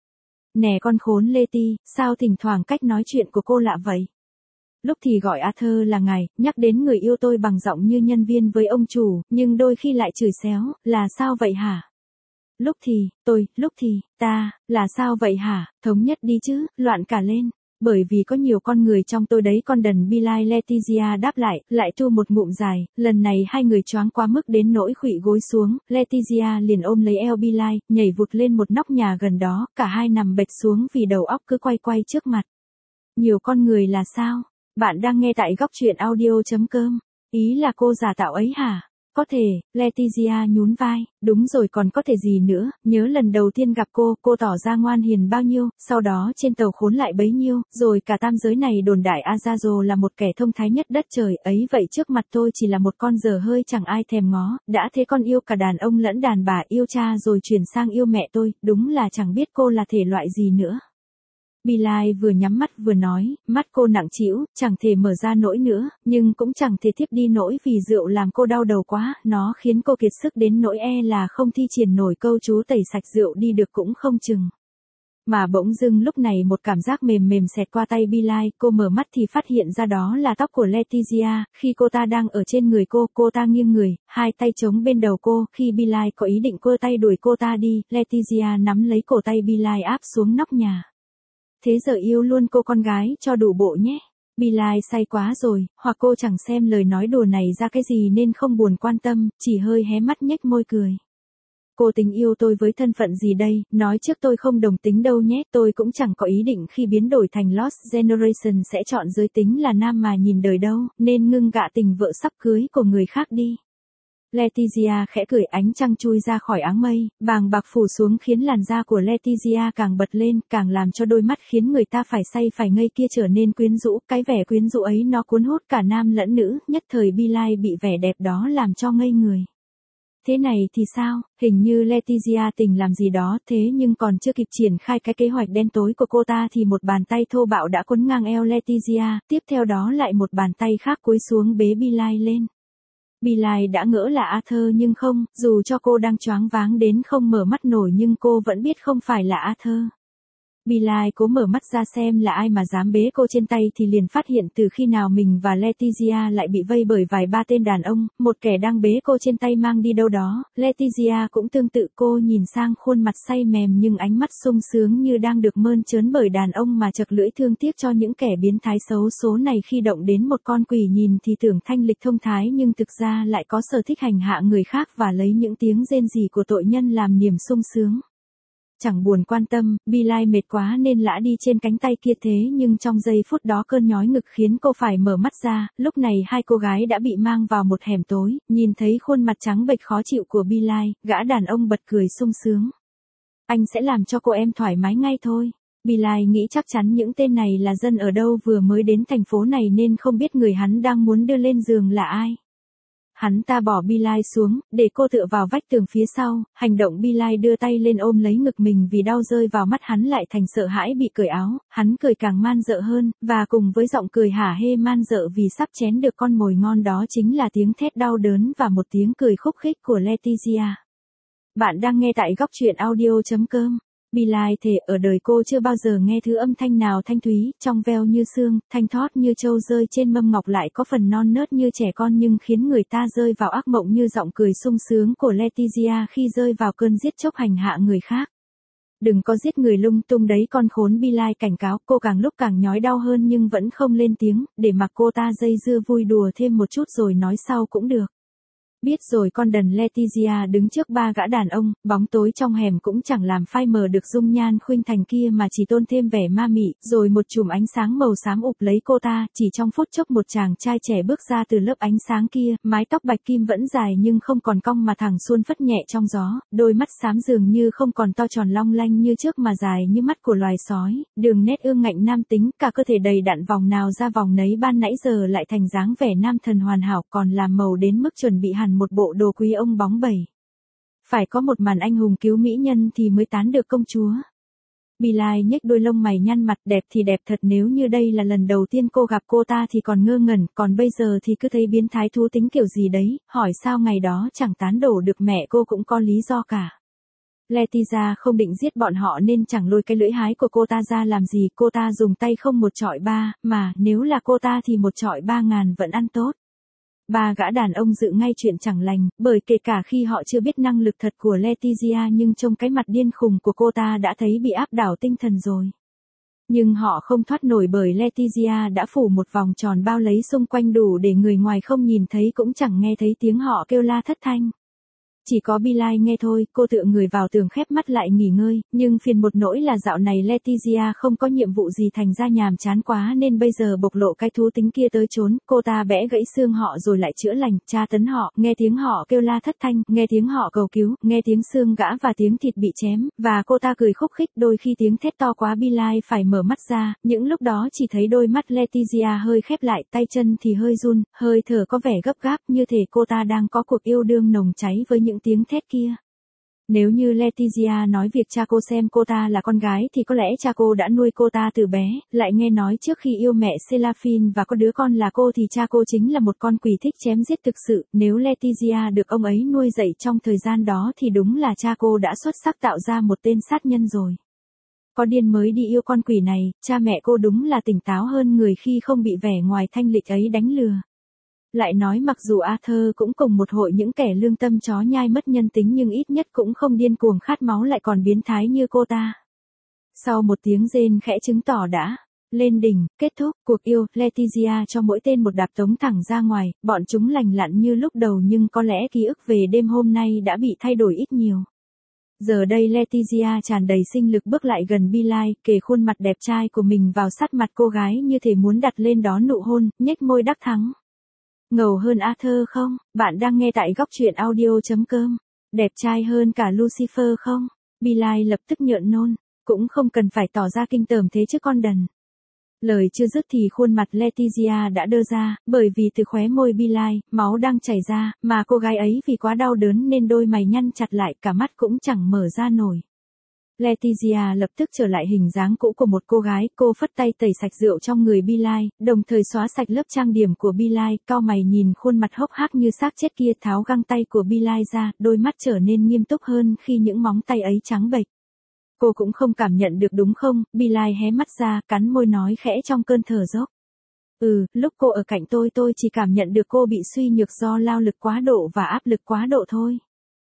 Nè con khốn Leti, sao thỉnh thoảng cách nói chuyện của cô lạ vậy? Lúc thì gọi Arthur là ngài, nhắc đến người yêu tôi bằng giọng như nhân viên với ông chủ, nhưng đôi khi lại chửi xéo, là sao vậy hả? Lúc thì, tôi, lúc thì, ta, là sao vậy hả? Thống nhất đi chứ, loạn cả lên. Bởi vì có nhiều con người trong tôi đấy con đần Billie Letizia đáp lại thu một ngụm dài, lần này hai người choáng quá mức đến nỗi khuỵu gối xuống, Letizia liền ôm lấy eo Billie, nhảy vụt lên một nóc nhà gần đó, cả hai nằm bệt xuống vì đầu óc cứ quay quay trước mặt. Nhiều con người là sao? Bạn đang nghe tại góc truyện audio.com. Ý là cô giả tạo ấy hả? Có thể, Letizia nhún vai, đúng rồi còn có thể gì nữa, nhớ lần đầu tiên gặp cô tỏ ra ngoan hiền bao nhiêu, sau đó trên tàu khốn lại bấy nhiêu, rồi cả tam giới này đồn đại Azazo là một kẻ thông thái nhất đất trời, ấy vậy trước mặt tôi chỉ là một con dở hơi chẳng ai thèm ngó, đã thế con yêu cả đàn ông lẫn đàn bà, yêu cha rồi chuyển sang yêu mẹ tôi, đúng là chẳng biết cô là thể loại gì nữa. Billie vừa nhắm mắt vừa nói, mắt cô nặng trĩu, chẳng thể mở ra nổi nữa, nhưng cũng chẳng thể thiếp đi nổi vì rượu làm cô đau đầu quá, nó khiến cô kiệt sức đến nỗi là không thi triển nổi câu chú tẩy sạch rượu đi được cũng không chừng. Mà bỗng dưng lúc này một cảm giác mềm mềm xẹt qua tay Billie, cô mở mắt thì phát hiện ra đó là tóc của Letizia, khi cô ta đang ở trên người cô ta nghiêng người, hai tay chống bên đầu cô, khi Billie có ý định quơ tay đuổi cô ta đi, Letizia nắm lấy cổ tay Billie áp xuống nóc nhà. Thế giờ yêu luôn cô con gái cho đủ bộ nhé. Billie say quá rồi, hoặc cô chẳng xem lời nói đùa này ra cái gì nên không buồn quan tâm, chỉ hơi hé mắt nhếch môi cười. Cô tính yêu tôi với thân phận gì đây, nói trước tôi không đồng tính đâu nhé, tôi cũng chẳng có ý định khi biến đổi thành Lost Generation sẽ chọn giới tính là nam mà nhìn đời đâu, nên ngưng gạ tình vợ sắp cưới của người khác đi. Letizia khẽ cười, ánh trăng chui ra khỏi áng mây, vàng bạc phủ xuống khiến làn da của Letizia càng bật lên, càng làm cho đôi mắt khiến người ta phải say phải ngây kia trở nên quyến rũ, cái vẻ quyến rũ ấy nó cuốn hút cả nam lẫn nữ, nhất thời Billie bị vẻ đẹp đó làm cho ngây người. Thế này thì sao, hình như Letizia tình làm gì đó, thế nhưng còn chưa kịp triển khai cái kế hoạch đen tối của cô ta thì một bàn tay thô bạo đã quấn ngang eo Letizia, tiếp theo đó lại một bàn tay khác cúi xuống bế Billie lên. Billie đã ngỡ là Arthur nhưng không, dù cho cô đang choáng váng đến không mở mắt nổi nhưng cô vẫn biết không phải là Arthur. Billie cố mở mắt ra xem là ai mà dám bế cô trên tay thì liền phát hiện từ khi nào mình và Letizia lại bị vây bởi vài ba tên đàn ông, một kẻ đang bế cô trên tay mang đi đâu đó, Letizia cũng tương tự, cô nhìn sang khuôn mặt say mềm nhưng ánh mắt sung sướng như đang được mơn trớn bởi đàn ông mà chật lưỡi thương tiếc cho những kẻ biến thái xấu số này khi động đến một con quỷ nhìn thì tưởng thanh lịch thông thái nhưng thực ra lại có sở thích hành hạ người khác và lấy những tiếng rên rỉ của tội nhân làm niềm sung sướng. Chẳng buồn quan tâm, Billie mệt quá nên lã đi trên cánh tay kia thế nhưng trong giây phút đó cơn nhói ngực khiến cô phải mở mắt ra, lúc này hai cô gái đã bị mang vào một hẻm tối, nhìn thấy khuôn mặt trắng bệch khó chịu của Billie, gã đàn ông bật cười sung sướng. Anh sẽ làm cho cô em thoải mái ngay thôi. Billie nghĩ chắc chắn những tên này là dân ở đâu vừa mới đến thành phố này nên không biết người hắn đang muốn đưa lên giường là ai. Hắn ta bỏ Billie xuống, để cô tựa vào vách tường phía sau, hành động Billie đưa tay lên ôm lấy ngực mình vì đau rơi vào mắt hắn lại thành sợ hãi bị cởi áo, hắn cười càng man dợ hơn, và cùng với giọng cười hả hê man dợ vì sắp chén được con mồi ngon đó chính là tiếng thét đau đớn và một tiếng cười khúc khích của Letizia. Bạn đang nghe tại góc truyện audio.com. Billie thề ở đời cô chưa bao giờ nghe thứ âm thanh nào thanh thúy, trong veo như sương, thanh thót như trâu rơi trên mâm ngọc lại có phần non nớt như trẻ con nhưng khiến người ta rơi vào ác mộng như giọng cười sung sướng của Letizia khi rơi vào cơn giết chóc hành hạ người khác. Đừng có giết người lung tung đấy con khốn, Billie cảnh cáo, cô càng lúc càng nhói đau hơn nhưng vẫn không lên tiếng, để mặc cô ta dây dưa vui đùa thêm một chút rồi nói sau cũng được. Biết rồi con đần Letizia đứng trước ba gã đàn ông, bóng tối trong hẻm cũng chẳng làm phai mờ được dung nhan khuynh thành kia mà chỉ tôn thêm vẻ ma mị, rồi một chùm ánh sáng màu xám ụp lấy cô ta, chỉ trong phút chốc một chàng trai trẻ bước ra từ lớp ánh sáng kia, mái tóc bạch kim vẫn dài nhưng không còn cong mà thẳng suôn phất nhẹ trong gió, đôi mắt xám dường như không còn to tròn long lanh như trước mà dài như mắt của loài sói, đường nét ương ngạnh nam tính, cả cơ thể đầy đặn vòng nào ra vòng nấy ban nãy giờ lại thành dáng vẻ nam thần hoàn hảo, còn làm màu đến mức chuẩn bị hẳn một bộ đồ quý ông bóng bẩy. Phải có một màn anh hùng cứu mỹ nhân thì mới tán được công chúa. Billie nhếch đôi lông mày nhăn mặt, đẹp thì đẹp thật, nếu như đây là lần đầu tiên cô gặp cô ta thì còn ngơ ngẩn, còn bây giờ thì cứ thấy biến thái thú tính kiểu gì đấy, hỏi sao ngày đó chẳng tán đổ được mẹ cô cũng có lý do cả. Letizia không định giết bọn họ nên chẳng lôi cái lưỡi hái của cô ta ra làm gì, cô ta dùng tay không một chọi ba, mà nếu là cô ta thì một chọi 3.000 vẫn ăn tốt. Ba gã đàn ông dự ngay chuyện chẳng lành, bởi kể cả khi họ chưa biết năng lực thật của Letizia nhưng trông cái mặt điên khùng của cô ta đã thấy bị áp đảo tinh thần rồi. Nhưng họ không thoát nổi bởi Letizia đã phủ một vòng tròn bao lấy xung quanh đủ để người ngoài không nhìn thấy cũng chẳng nghe thấy tiếng họ kêu la thất thanh. Chỉ có Billie nghe thôi, cô tựa người vào tường khép mắt lại nghỉ ngơi, nhưng phiền một nỗi là dạo này Letizia không có nhiệm vụ gì thành ra nhàm chán quá nên bây giờ bộc lộ cái thú tính kia tới chốn, cô ta bẽ gãy xương họ rồi lại chữa lành, tra tấn họ, nghe tiếng họ kêu la thất thanh, nghe tiếng họ cầu cứu, nghe tiếng xương gã và tiếng thịt bị chém, và cô ta cười khúc khích, đôi khi tiếng thét to quá Billie phải mở mắt ra, những lúc đó chỉ thấy đôi mắt Letizia hơi khép lại, tay chân thì hơi run, hơi thở có vẻ gấp gáp như thể cô ta đang có cuộc yêu đương nồng cháy với những tiếng thét kia. Nếu như Letizia nói việc cha cô xem cô ta là con gái thì có lẽ cha cô đã nuôi cô ta từ bé, lại nghe nói trước khi yêu mẹ Seraphine và có đứa con là cô thì cha cô chính là một con quỷ thích chém giết thực sự, nếu Letizia được ông ấy nuôi dạy trong thời gian đó thì đúng là cha cô đã xuất sắc tạo ra một tên sát nhân rồi. Có điên mới đi yêu con quỷ này, cha mẹ cô đúng là tỉnh táo hơn người khi không bị vẻ ngoài thanh lịch ấy đánh lừa. Lại nói mặc dù Arthur cũng cùng một hội những kẻ lương tâm chó nhai mất nhân tính nhưng ít nhất cũng không điên cuồng khát máu lại còn biến thái như cô ta. Sau một tiếng rên khẽ chứng tỏ đã lên đỉnh, kết thúc cuộc yêu, Letizia cho mỗi tên một đạp tống thẳng ra ngoài, bọn chúng lành lặn như lúc đầu nhưng có lẽ ký ức về đêm hôm nay đã bị thay đổi ít nhiều. Giờ đây Letizia tràn đầy sinh lực bước lại gần Billie, kề khuôn mặt đẹp trai của mình vào sát mặt cô gái như thể muốn đặt lên đó nụ hôn, nhếch môi đắc thắng. Ngầu hơn Arthur không? Bạn đang nghe tại góc truyện audio.com. Đẹp trai hơn cả Lucifer không? Billie lập tức nhợn nôn. Cũng không cần phải tỏ ra kinh tởm thế chứ con đần. Lời chưa dứt thì khuôn mặt Letizia đã đơ ra, bởi vì từ khóe môi Billie, máu đang chảy ra, mà cô gái ấy vì quá đau đớn nên đôi mày nhăn chặt lại, cả mắt cũng chẳng mở ra nổi. Letizia lập tức trở lại hình dáng cũ của một cô gái, cô phất tay tẩy sạch rượu trong người Billie, đồng thời xóa sạch lớp trang điểm của Billie, cau mày nhìn khuôn mặt hốc hác như xác chết kia, tháo găng tay của Billie ra, đôi mắt trở nên nghiêm túc hơn khi những móng tay ấy trắng bệch. Cô cũng không cảm nhận được đúng không? Billie hé mắt ra, cắn môi nói khẽ trong cơn thở dốc. Lúc cô ở cạnh tôi chỉ cảm nhận được cô bị suy nhược do lao lực quá độ và áp lực quá độ thôi.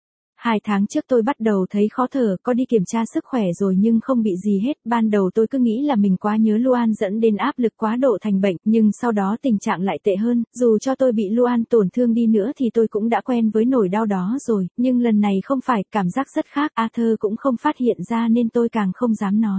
2 tháng trước tôi bắt đầu thấy khó thở, có đi kiểm tra sức khỏe rồi nhưng không bị gì hết, ban đầu tôi cứ nghĩ là mình quá nhớ Luan dẫn đến áp lực quá độ thành bệnh, nhưng sau đó tình trạng lại tệ hơn, dù cho tôi bị Luan tổn thương đi nữa thì tôi cũng đã quen với nỗi đau đó rồi, nhưng lần này không phải, cảm giác rất khác, Arthur cũng không phát hiện ra nên tôi càng không dám nói.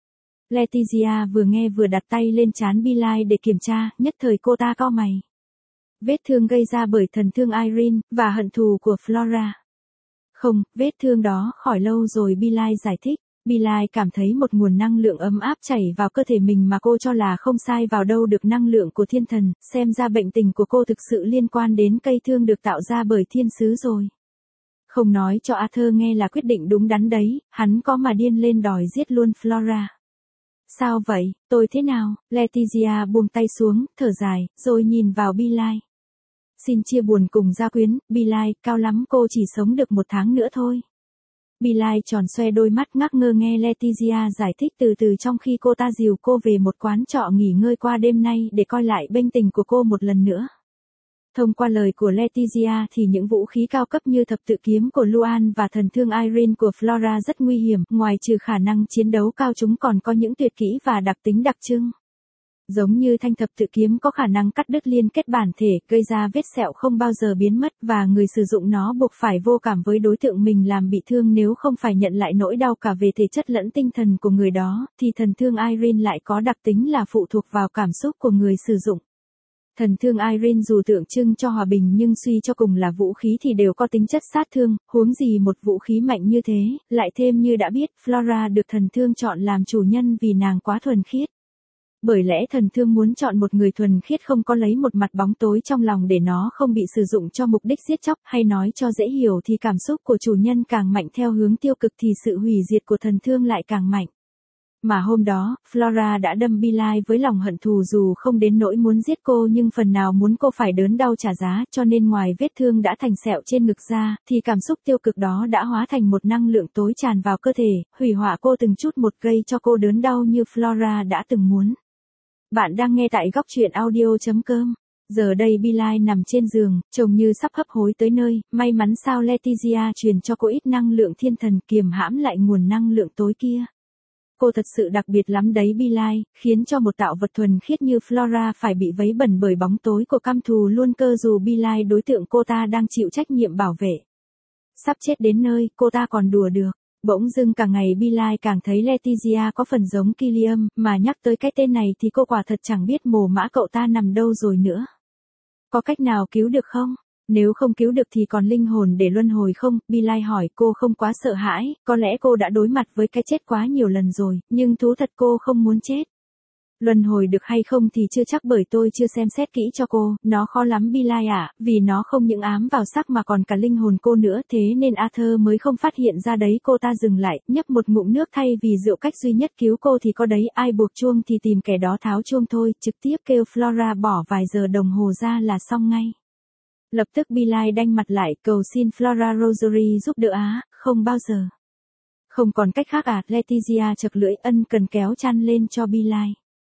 Letizia vừa nghe vừa đặt tay lên trán Billie để kiểm tra, nhất thời cô ta cau mày. Vết thương gây ra bởi thần thương Irene, và hận thù của Flora. Không, vết thương đó khỏi lâu rồi, Billie giải thích. Billie cảm thấy một nguồn năng lượng ấm áp chảy vào cơ thể mình mà cô cho là không sai vào đâu được năng lượng của thiên thần, xem ra bệnh tình của cô thực sự liên quan đến cây thương được tạo ra bởi thiên sứ rồi. Không nói cho Arthur nghe là quyết định đúng đắn đấy, hắn có mà điên lên đòi giết luôn Flora. Sao vậy, tôi thế nào? Letizia buông tay xuống, thở dài, rồi nhìn vào Billie. Xin chia buồn cùng gia quyến, Billie, cao lắm cô chỉ sống được 1 tháng nữa thôi. Billie tròn xoe đôi mắt ngắc ngơ nghe Letizia giải thích từ từ trong khi cô ta dìu cô về một quán trọ nghỉ ngơi qua đêm nay để coi lại bệnh tình của cô một lần nữa. Thông qua lời của Letizia thì những vũ khí cao cấp như thập tự kiếm của Luan và thần thương Irene của Flora rất nguy hiểm, ngoài trừ khả năng chiến đấu cao chúng còn có những tuyệt kỹ và đặc tính đặc trưng. Giống như thanh thập tự kiếm có khả năng cắt đứt liên kết bản thể, gây ra vết sẹo không bao giờ biến mất và người sử dụng nó buộc phải vô cảm với đối tượng mình làm bị thương nếu không phải nhận lại nỗi đau cả về thể chất lẫn tinh thần của người đó, thì thần thương Irene lại có đặc tính là phụ thuộc vào cảm xúc của người sử dụng. Thần thương Irene dù tượng trưng cho hòa bình nhưng suy cho cùng là vũ khí thì đều có tính chất sát thương, huống gì một vũ khí mạnh như thế, lại thêm như đã biết, Flora được thần thương chọn làm chủ nhân vì nàng quá thuần khiết. Bởi lẽ thần thương muốn chọn một người thuần khiết không có lấy một mặt bóng tối trong lòng để nó không bị sử dụng cho mục đích giết chóc, hay nói cho dễ hiểu thì cảm xúc của chủ nhân càng mạnh theo hướng tiêu cực thì sự hủy diệt của thần thương lại càng mạnh. Mà hôm đó, Flora đã đâm Billie với lòng hận thù dù không đến nỗi muốn giết cô nhưng phần nào muốn cô phải đớn đau trả giá, cho nên ngoài vết thương đã thành sẹo trên ngực ra, thì cảm xúc tiêu cực đó đã hóa thành một năng lượng tối tràn vào cơ thể, hủy hoại cô từng chút một gây cho cô đớn đau như Flora đã từng muốn. Bạn đang nghe tại góc truyện audio.com. Giờ đây Billie nằm trên giường, trông như sắp hấp hối tới nơi, may mắn sao Letizia truyền cho cô ít năng lượng thiên thần kiềm hãm lại nguồn năng lượng tối kia. Cô thật sự đặc biệt lắm đấy Billie, khiến cho một tạo vật thuần khiết như Flora phải bị vấy bẩn bởi bóng tối của căm thù luôn cơ dù Billie đối tượng cô ta đang chịu trách nhiệm bảo vệ. Sắp chết đến nơi, cô ta còn đùa được. Bỗng dưng cả ngày Billie càng thấy Letizia có phần giống Killiam, mà nhắc tới cái tên này thì cô quả thật chẳng biết mồ mã cậu ta nằm đâu rồi nữa. Có cách nào cứu được không? Nếu không cứu được thì còn linh hồn để luân hồi không? Billie hỏi. Cô không quá sợ hãi, có lẽ cô đã đối mặt với cái chết quá nhiều lần rồi, nhưng thú thật cô không muốn chết. Luân hồi được hay không thì chưa chắc bởi tôi chưa xem xét kỹ cho cô, nó khó lắm Billie ạ, vì nó không những ám vào xác mà còn cả linh hồn cô nữa, thế nên Arthur mới không phát hiện ra đấy. Cô ta dừng lại, nhấp một ngụm nước thay vì rượu, cách duy nhất cứu cô thì có đấy, ai buộc chuông thì tìm kẻ đó tháo chuông thôi, trực tiếp kêu Flora bỏ vài giờ đồng hồ ra là xong ngay. Lập tức Billie đanh mặt lại, cầu xin Flora Rosary giúp đỡ á, không bao giờ. Không còn cách khác à, Letizia chật lưỡi ân cần kéo chăn lên cho Billie.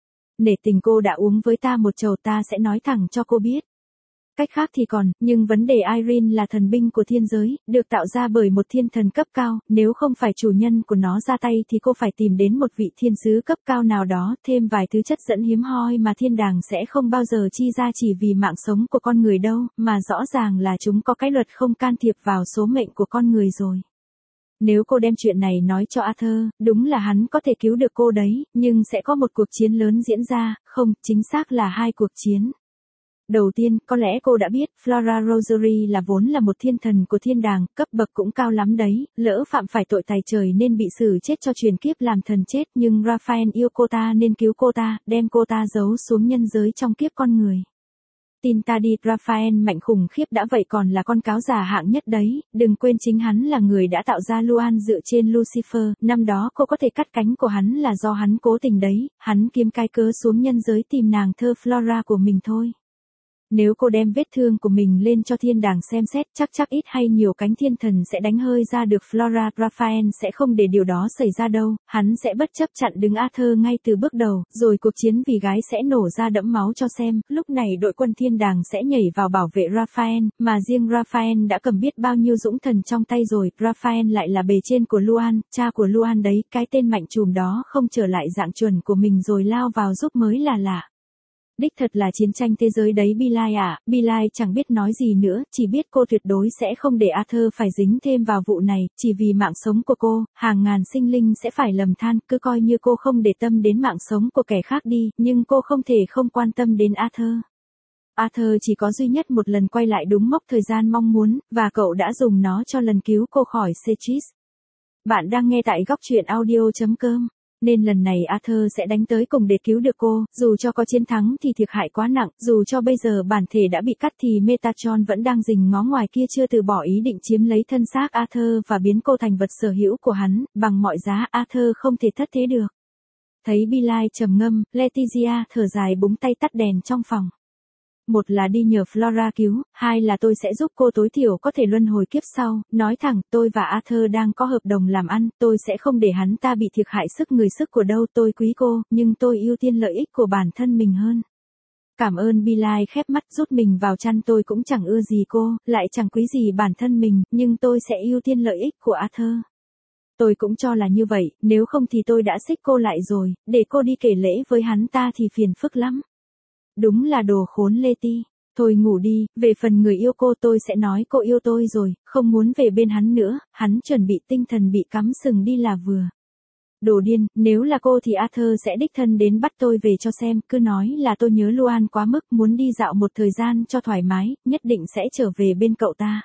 Nể tình cô đã uống với ta một chầu ta sẽ nói thẳng cho cô biết. Cách khác thì còn, nhưng vấn đề Irene là thần binh của thiên giới, được tạo ra bởi một thiên thần cấp cao, nếu không phải chủ nhân của nó ra tay thì cô phải tìm đến một vị thiên sứ cấp cao nào đó, thêm vài thứ chất dẫn hiếm hoi mà thiên đàng sẽ không bao giờ chi ra chỉ vì mạng sống của con người đâu, mà rõ ràng là chúng có cái luật không can thiệp vào số mệnh của con người rồi. Nếu cô đem chuyện này nói cho Arthur, đúng là hắn có thể cứu được cô đấy, nhưng sẽ có một cuộc chiến lớn diễn ra, không, chính xác là hai cuộc chiến. Đầu tiên, có lẽ cô đã biết, Flora Rosary là vốn là một thiên thần của thiên đàng, cấp bậc cũng cao lắm đấy, lỡ phạm phải tội tày trời nên bị xử chết cho truyền kiếp làm thần chết, nhưng Raphael yêu cô ta nên cứu cô ta, đem cô ta giấu xuống nhân giới trong kiếp con người. Tin ta đi, Raphael mạnh khủng khiếp đã vậy còn là con cáo già hạng nhất đấy, đừng quên chính hắn là người đã tạo ra Luan dựa trên Lucifer, năm đó cô có thể cắt cánh của hắn là do hắn cố tình đấy, hắn kiếm cái cớ xuống nhân giới tìm nàng thơ Flora của mình thôi. Nếu cô đem vết thương của mình lên cho thiên đàng xem xét, chắc ít hay nhiều cánh thiên thần sẽ đánh hơi ra được Flora. Raphael sẽ không để điều đó xảy ra đâu, hắn sẽ bất chấp chặn đứng Arthur ngay từ bước đầu, rồi cuộc chiến vì gái sẽ nổ ra đẫm máu cho xem, lúc này đội quân thiên đàng sẽ nhảy vào bảo vệ Raphael, mà riêng Raphael đã cầm biết bao nhiêu dũng thần trong tay rồi, Raphael lại là bề trên của Luan, cha của Luan đấy, cái tên mạnh trùm đó không trở lại dạng chuẩn của mình rồi lao vào giúp mới là lạ. Đích thật là chiến tranh thế giới đấy Billie ạ, Billie chẳng biết nói gì nữa, chỉ biết cô tuyệt đối sẽ không để Arthur phải dính thêm vào vụ này, chỉ vì mạng sống của cô, hàng ngàn sinh linh sẽ phải lầm than, cứ coi như cô không để tâm đến mạng sống của kẻ khác đi, nhưng cô không thể không quan tâm đến Arthur. Arthur chỉ có duy nhất một lần quay lại đúng mốc thời gian mong muốn, và cậu đã dùng nó cho lần cứu cô khỏi Cetris. Bạn đang nghe tại góc truyện audio.com. Nên lần này Arthur sẽ đánh tới cùng để cứu được cô, dù cho có chiến thắng thì thiệt hại quá nặng, dù cho bây giờ bản thể đã bị cắt thì Metatron vẫn đang rình ngó ngoài kia chưa từ bỏ ý định chiếm lấy thân xác Arthur và biến cô thành vật sở hữu của hắn, bằng mọi giá Arthur không thể thất thế được. Thấy Billie trầm ngâm, Letizia thở dài búng tay tắt đèn trong phòng. Một là đi nhờ Flora cứu, hai là tôi sẽ giúp cô tối thiểu có thể luân hồi kiếp sau, nói thẳng, tôi và Arthur đang có hợp đồng làm ăn, tôi sẽ không để hắn ta bị thiệt hại sức người sức của đâu, tôi quý cô, nhưng tôi ưu tiên lợi ích của bản thân mình hơn. Cảm ơn Billie khép mắt rút mình vào chăn tôi cũng chẳng ưa gì cô, lại chẳng quý gì bản thân mình, nhưng tôi sẽ ưu tiên lợi ích của Arthur. Tôi cũng cho là như vậy, nếu không thì tôi đã xích cô lại rồi, để cô đi kể lễ với hắn ta thì phiền phức lắm. Đúng là đồ khốn Lê Ti. Thôi ngủ đi, về phần người yêu cô tôi sẽ nói cô yêu tôi rồi, không muốn về bên hắn nữa, hắn chuẩn bị tinh thần bị cắm sừng đi là vừa. Đồ điên, nếu là cô thì Arthur sẽ đích thân đến bắt tôi về cho xem, cứ nói là tôi nhớ Luan quá mức, muốn đi dạo một thời gian cho thoải mái, nhất định sẽ trở về bên cậu ta.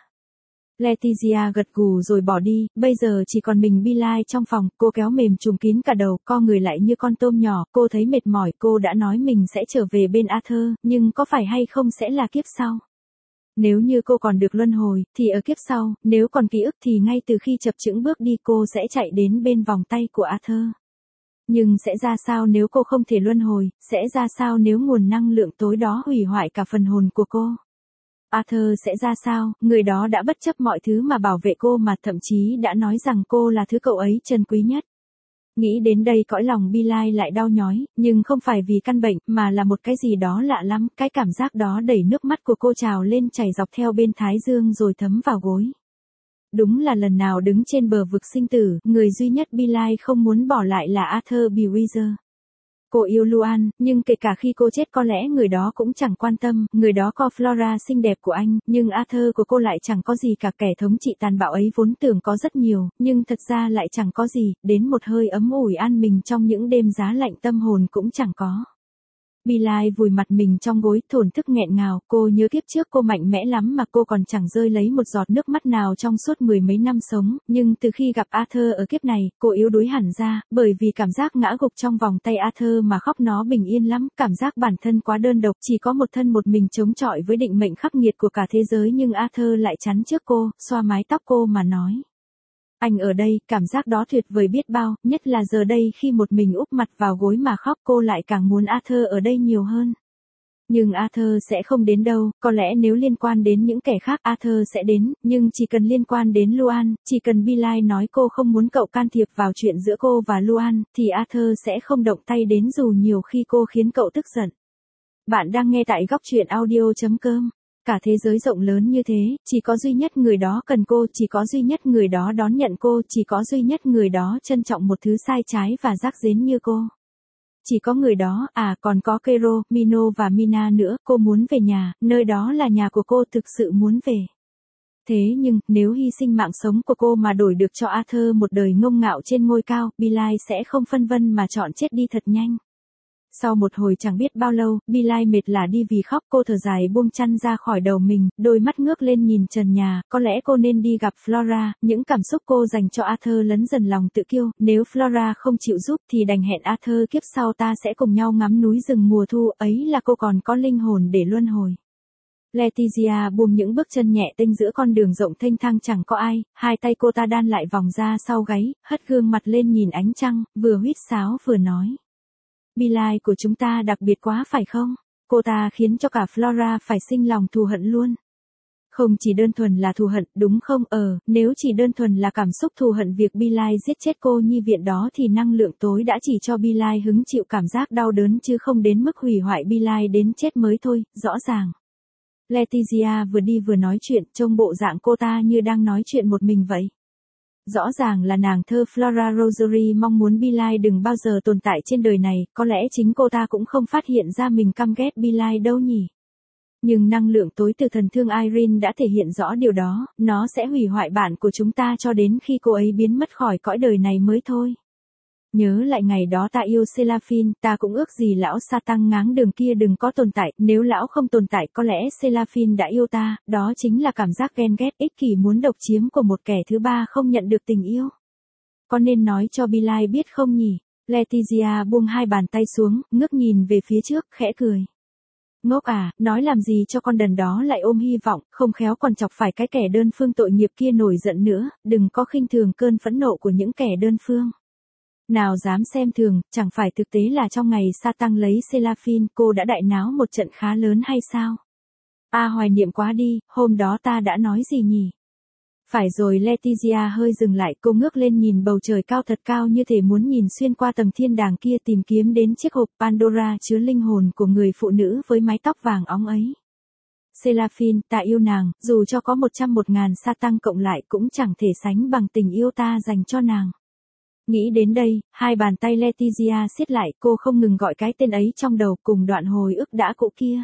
Letizia gật gù rồi bỏ đi, bây giờ chỉ còn mình Bilal trong phòng, cô kéo mềm trùm kín cả đầu, co người lại như con tôm nhỏ, cô thấy mệt mỏi, cô đã nói mình sẽ trở về bên Arthur, nhưng có phải hay không sẽ là kiếp sau. Nếu như cô còn được luân hồi, thì ở kiếp sau, nếu còn ký ức thì ngay từ khi chập chững bước đi cô sẽ chạy đến bên vòng tay của Arthur. Nhưng sẽ ra sao nếu cô không thể luân hồi, sẽ ra sao nếu nguồn năng lượng tối đó hủy hoại cả phần hồn của cô? Arthur sẽ ra sao, người đó đã bất chấp mọi thứ mà bảo vệ cô mà thậm chí đã nói rằng cô là thứ cậu ấy trân quý nhất. Nghĩ đến đây cõi lòng Bilal lại đau nhói, nhưng không phải vì căn bệnh, mà là một cái gì đó lạ lắm, cái cảm giác đó đẩy nước mắt của cô trào lên chảy dọc theo bên thái dương rồi thấm vào gối. Đúng là lần nào đứng trên bờ vực sinh tử, người duy nhất Bilal không muốn bỏ lại là Arthur Bewitzer. Cô yêu Luan, nhưng kể cả khi cô chết có lẽ người đó cũng chẳng quan tâm, người đó có Flora xinh đẹp của anh, nhưng Arthur của cô lại chẳng có gì cả, kẻ thống trị tàn bạo ấy vốn tưởng có rất nhiều, nhưng thật ra lại chẳng có gì, đến một hơi ấm ủi an mình trong những đêm giá lạnh tâm hồn cũng chẳng có. Bilal vùi mặt mình trong gối, thổn thức nghẹn ngào, cô nhớ kiếp trước cô mạnh mẽ lắm mà cô còn chẳng rơi lấy một giọt nước mắt nào trong suốt mười mấy năm sống, nhưng từ khi gặp Arthur ở kiếp này, cô yếu đuối hẳn ra, bởi vì cảm giác ngã gục trong vòng tay Arthur mà khóc nó bình yên lắm, cảm giác bản thân quá đơn độc, chỉ có một thân một mình chống chọi với định mệnh khắc nghiệt của cả thế giới, nhưng Arthur lại chắn trước cô, xoa mái tóc cô mà nói. Anh ở đây, cảm giác đó tuyệt vời biết bao, nhất là giờ đây khi một mình úp mặt vào gối mà khóc, cô lại càng muốn Arthur ở đây nhiều hơn. Nhưng Arthur sẽ không đến đâu, có lẽ nếu liên quan đến những kẻ khác Arthur sẽ đến, nhưng chỉ cần liên quan đến Luan, chỉ cần Bilal nói cô không muốn cậu can thiệp vào chuyện giữa cô và Luan, thì Arthur sẽ không động tay đến dù nhiều khi cô khiến cậu tức giận. Bạn đang nghe tại góc truyện audio.com. Cả thế giới rộng lớn như thế, chỉ có duy nhất người đó cần cô, chỉ có duy nhất người đó đón nhận cô, chỉ có duy nhất người đó trân trọng một thứ sai trái và rác rến như cô. Chỉ có người đó, còn có Kero, Mino và Mina nữa, cô muốn về nhà, nơi đó là nhà của cô, thực sự muốn về. Thế nhưng, nếu hy sinh mạng sống của cô mà đổi được cho Arthur một đời ngông ngạo trên ngôi cao, Bilal sẽ không phân vân mà chọn chết đi thật nhanh. Sau một hồi chẳng biết bao lâu, Bilal mệt lả đi vì khóc, cô thở dài buông chăn ra khỏi đầu mình, đôi mắt ngước lên nhìn trần nhà, có lẽ cô nên đi gặp Flora, những cảm xúc cô dành cho Arthur lấn dần lòng tự kiêu, nếu Flora không chịu giúp thì đành hẹn Arthur kiếp sau ta sẽ cùng nhau ngắm núi rừng mùa thu, ấy là cô còn có linh hồn để luân hồi. Letizia buông những bước chân nhẹ tênh giữa con đường rộng thênh thang chẳng có ai, hai tay cô ta đan lại vòng ra sau gáy, hất gương mặt lên nhìn ánh trăng, vừa huýt sáo vừa nói. Bilal của chúng ta đặc biệt quá phải không? Cô ta khiến cho cả Flora phải sinh lòng thù hận luôn. Không chỉ đơn thuần là thù hận, đúng không? Nếu chỉ đơn thuần là cảm xúc thù hận việc Bilal giết chết cô nhi viện đó thì năng lượng tối đã chỉ cho Bilal hứng chịu cảm giác đau đớn chứ không đến mức hủy hoại Bilal đến chết mới thôi, rõ ràng. Letizia vừa đi vừa nói chuyện, trông bộ dạng cô ta như đang nói chuyện một mình vậy. Rõ ràng là nàng thơ Flora Rosary mong muốn Bilal đừng bao giờ tồn tại trên đời này, có lẽ chính cô ta cũng không phát hiện ra mình căm ghét Bilal đâu nhỉ. Nhưng năng lượng tối từ thần thương Irene đã thể hiện rõ điều đó, nó sẽ hủy hoại bạn của chúng ta cho đến khi cô ấy biến mất khỏi cõi đời này mới thôi. Nhớ lại ngày đó ta yêu Seraphine, ta cũng ước gì lão Satan ngáng đường kia đừng có tồn tại, nếu lão không tồn tại có lẽ Seraphine đã yêu ta, đó chính là cảm giác ghen ghét ích kỷ muốn độc chiếm của một kẻ thứ ba không nhận được tình yêu. Có nên nói cho Bilal biết không nhỉ? Letizia buông hai bàn tay xuống, ngước nhìn về phía trước, khẽ cười. Ngốc nói làm gì cho con đần đó lại ôm hy vọng, không khéo còn chọc phải cái kẻ đơn phương tội nghiệp kia nổi giận nữa, đừng có khinh thường cơn phẫn nộ của những kẻ đơn phương. Nào dám xem thường, chẳng phải thực tế là trong ngày Satan lấy Seraphine cô đã đại náo một trận khá lớn hay sao? Hoài niệm quá đi, hôm đó ta đã nói gì nhỉ? Phải rồi Letizia hơi dừng lại, cô ngước lên nhìn bầu trời cao thật cao như thể muốn nhìn xuyên qua tầng thiên đàng kia tìm kiếm đến chiếc hộp Pandora chứa linh hồn của người phụ nữ với mái tóc vàng óng ấy. Seraphine, ta yêu nàng, dù cho có 101.000 Satan cộng lại cũng chẳng thể sánh bằng tình yêu ta dành cho nàng. Nghĩ đến đây, hai bàn tay Letizia siết lại, cô không ngừng gọi cái tên ấy trong đầu cùng đoạn hồi ức đã cũ kia.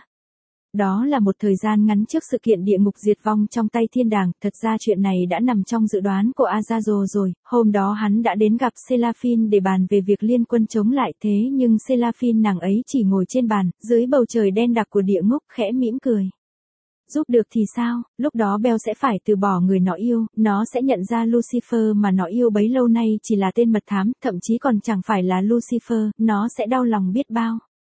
Đó là một thời gian ngắn trước sự kiện địa ngục diệt vong trong tay thiên đàng, thật ra chuyện này đã nằm trong dự đoán của Azazel rồi, hôm đó hắn đã đến gặp Seraphine để bàn về việc liên quân chống lại thế nhưng Seraphine nàng ấy chỉ ngồi trên bàn, dưới bầu trời đen đặc của địa ngục khẽ mỉm cười. Giúp được thì sao, lúc đó Bell sẽ phải từ bỏ người nó yêu, nó sẽ nhận ra Lucifer mà nó yêu bấy lâu nay chỉ là tên mật thám, thậm chí còn chẳng phải là Lucifer, nó sẽ đau lòng biết bao.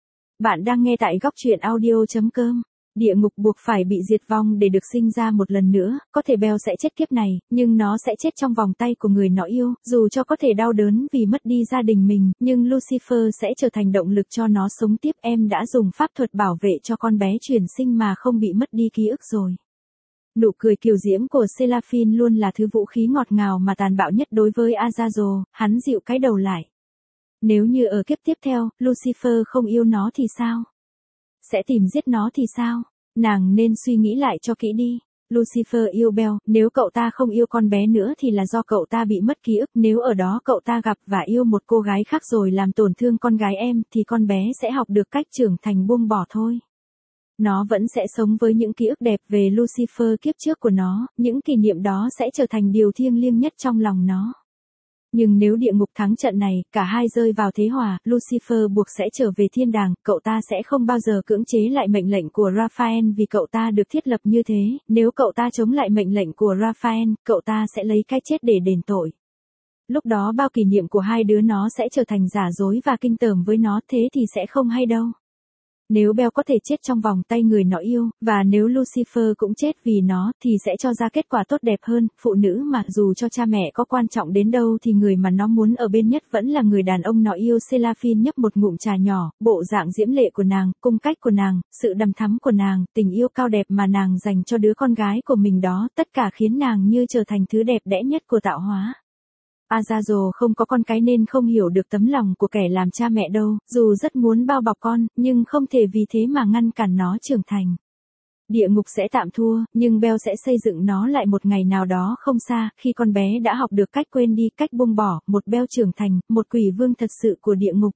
Bạn đang nghe tại góc truyện audio.com. Địa ngục buộc phải bị diệt vong để được sinh ra một lần nữa, có thể Bell sẽ chết kiếp này, nhưng nó sẽ chết trong vòng tay của người nó yêu, dù cho có thể đau đớn vì mất đi gia đình mình, nhưng Lucifer sẽ trở thành động lực cho nó sống tiếp. Em đã dùng pháp thuật bảo vệ cho con bé chuyển sinh mà không bị mất đi ký ức rồi. Nụ cười kiều diễm của Seraphine luôn là thứ vũ khí ngọt ngào mà tàn bạo nhất đối với Azazel, hắn dịu cái đầu lại. Nếu như ở kiếp tiếp theo, Lucifer không yêu nó thì sao? Sẽ tìm giết nó thì sao? Nàng nên suy nghĩ lại cho kỹ đi. Lucifer yêu Bell, nếu cậu ta không yêu con bé nữa thì là do cậu ta bị mất ký ức, nếu ở đó cậu ta gặp và yêu một cô gái khác rồi làm tổn thương con gái em thì con bé sẽ học được cách trưởng thành buông bỏ thôi. Nó vẫn sẽ sống với những ký ức đẹp về Lucifer kiếp trước của nó, những kỷ niệm đó sẽ trở thành điều thiêng liêng nhất trong lòng nó. Nhưng nếu địa ngục thắng trận này, cả hai rơi vào thế hòa, Lucifer buộc sẽ trở về thiên đàng, cậu ta sẽ không bao giờ cưỡng chế lại mệnh lệnh của Raphael vì cậu ta được thiết lập như thế, nếu cậu ta chống lại mệnh lệnh của Raphael, cậu ta sẽ lấy cái chết để đền tội. Lúc đó bao kỷ niệm của hai đứa nó sẽ trở thành giả dối và kinh tởm với nó, thế thì sẽ không hay đâu. Nếu Bell có thể chết trong vòng tay người nó yêu, và nếu Lucifer cũng chết vì nó, thì sẽ cho ra kết quả tốt đẹp hơn. Phụ nữ mà dù cho cha mẹ có quan trọng đến đâu thì người mà nó muốn ở bên nhất vẫn là người đàn ông nó yêu. Seraphine nhấp một ngụm trà nhỏ, bộ dạng diễm lệ của nàng, cung cách của nàng, sự đằm thắm của nàng, tình yêu cao đẹp mà nàng dành cho đứa con gái của mình đó, tất cả khiến nàng như trở thành thứ đẹp đẽ nhất của tạo hóa. Azazel không có con cái nên không hiểu được tấm lòng của kẻ làm cha mẹ đâu, dù rất muốn bao bọc con, nhưng không thể vì thế mà ngăn cản nó trưởng thành. Địa ngục sẽ tạm thua, nhưng Bell sẽ xây dựng nó lại một ngày nào đó không xa, khi con bé đã học được cách quên đi, cách buông bỏ, một Bell trưởng thành, một quỷ vương thật sự của địa ngục.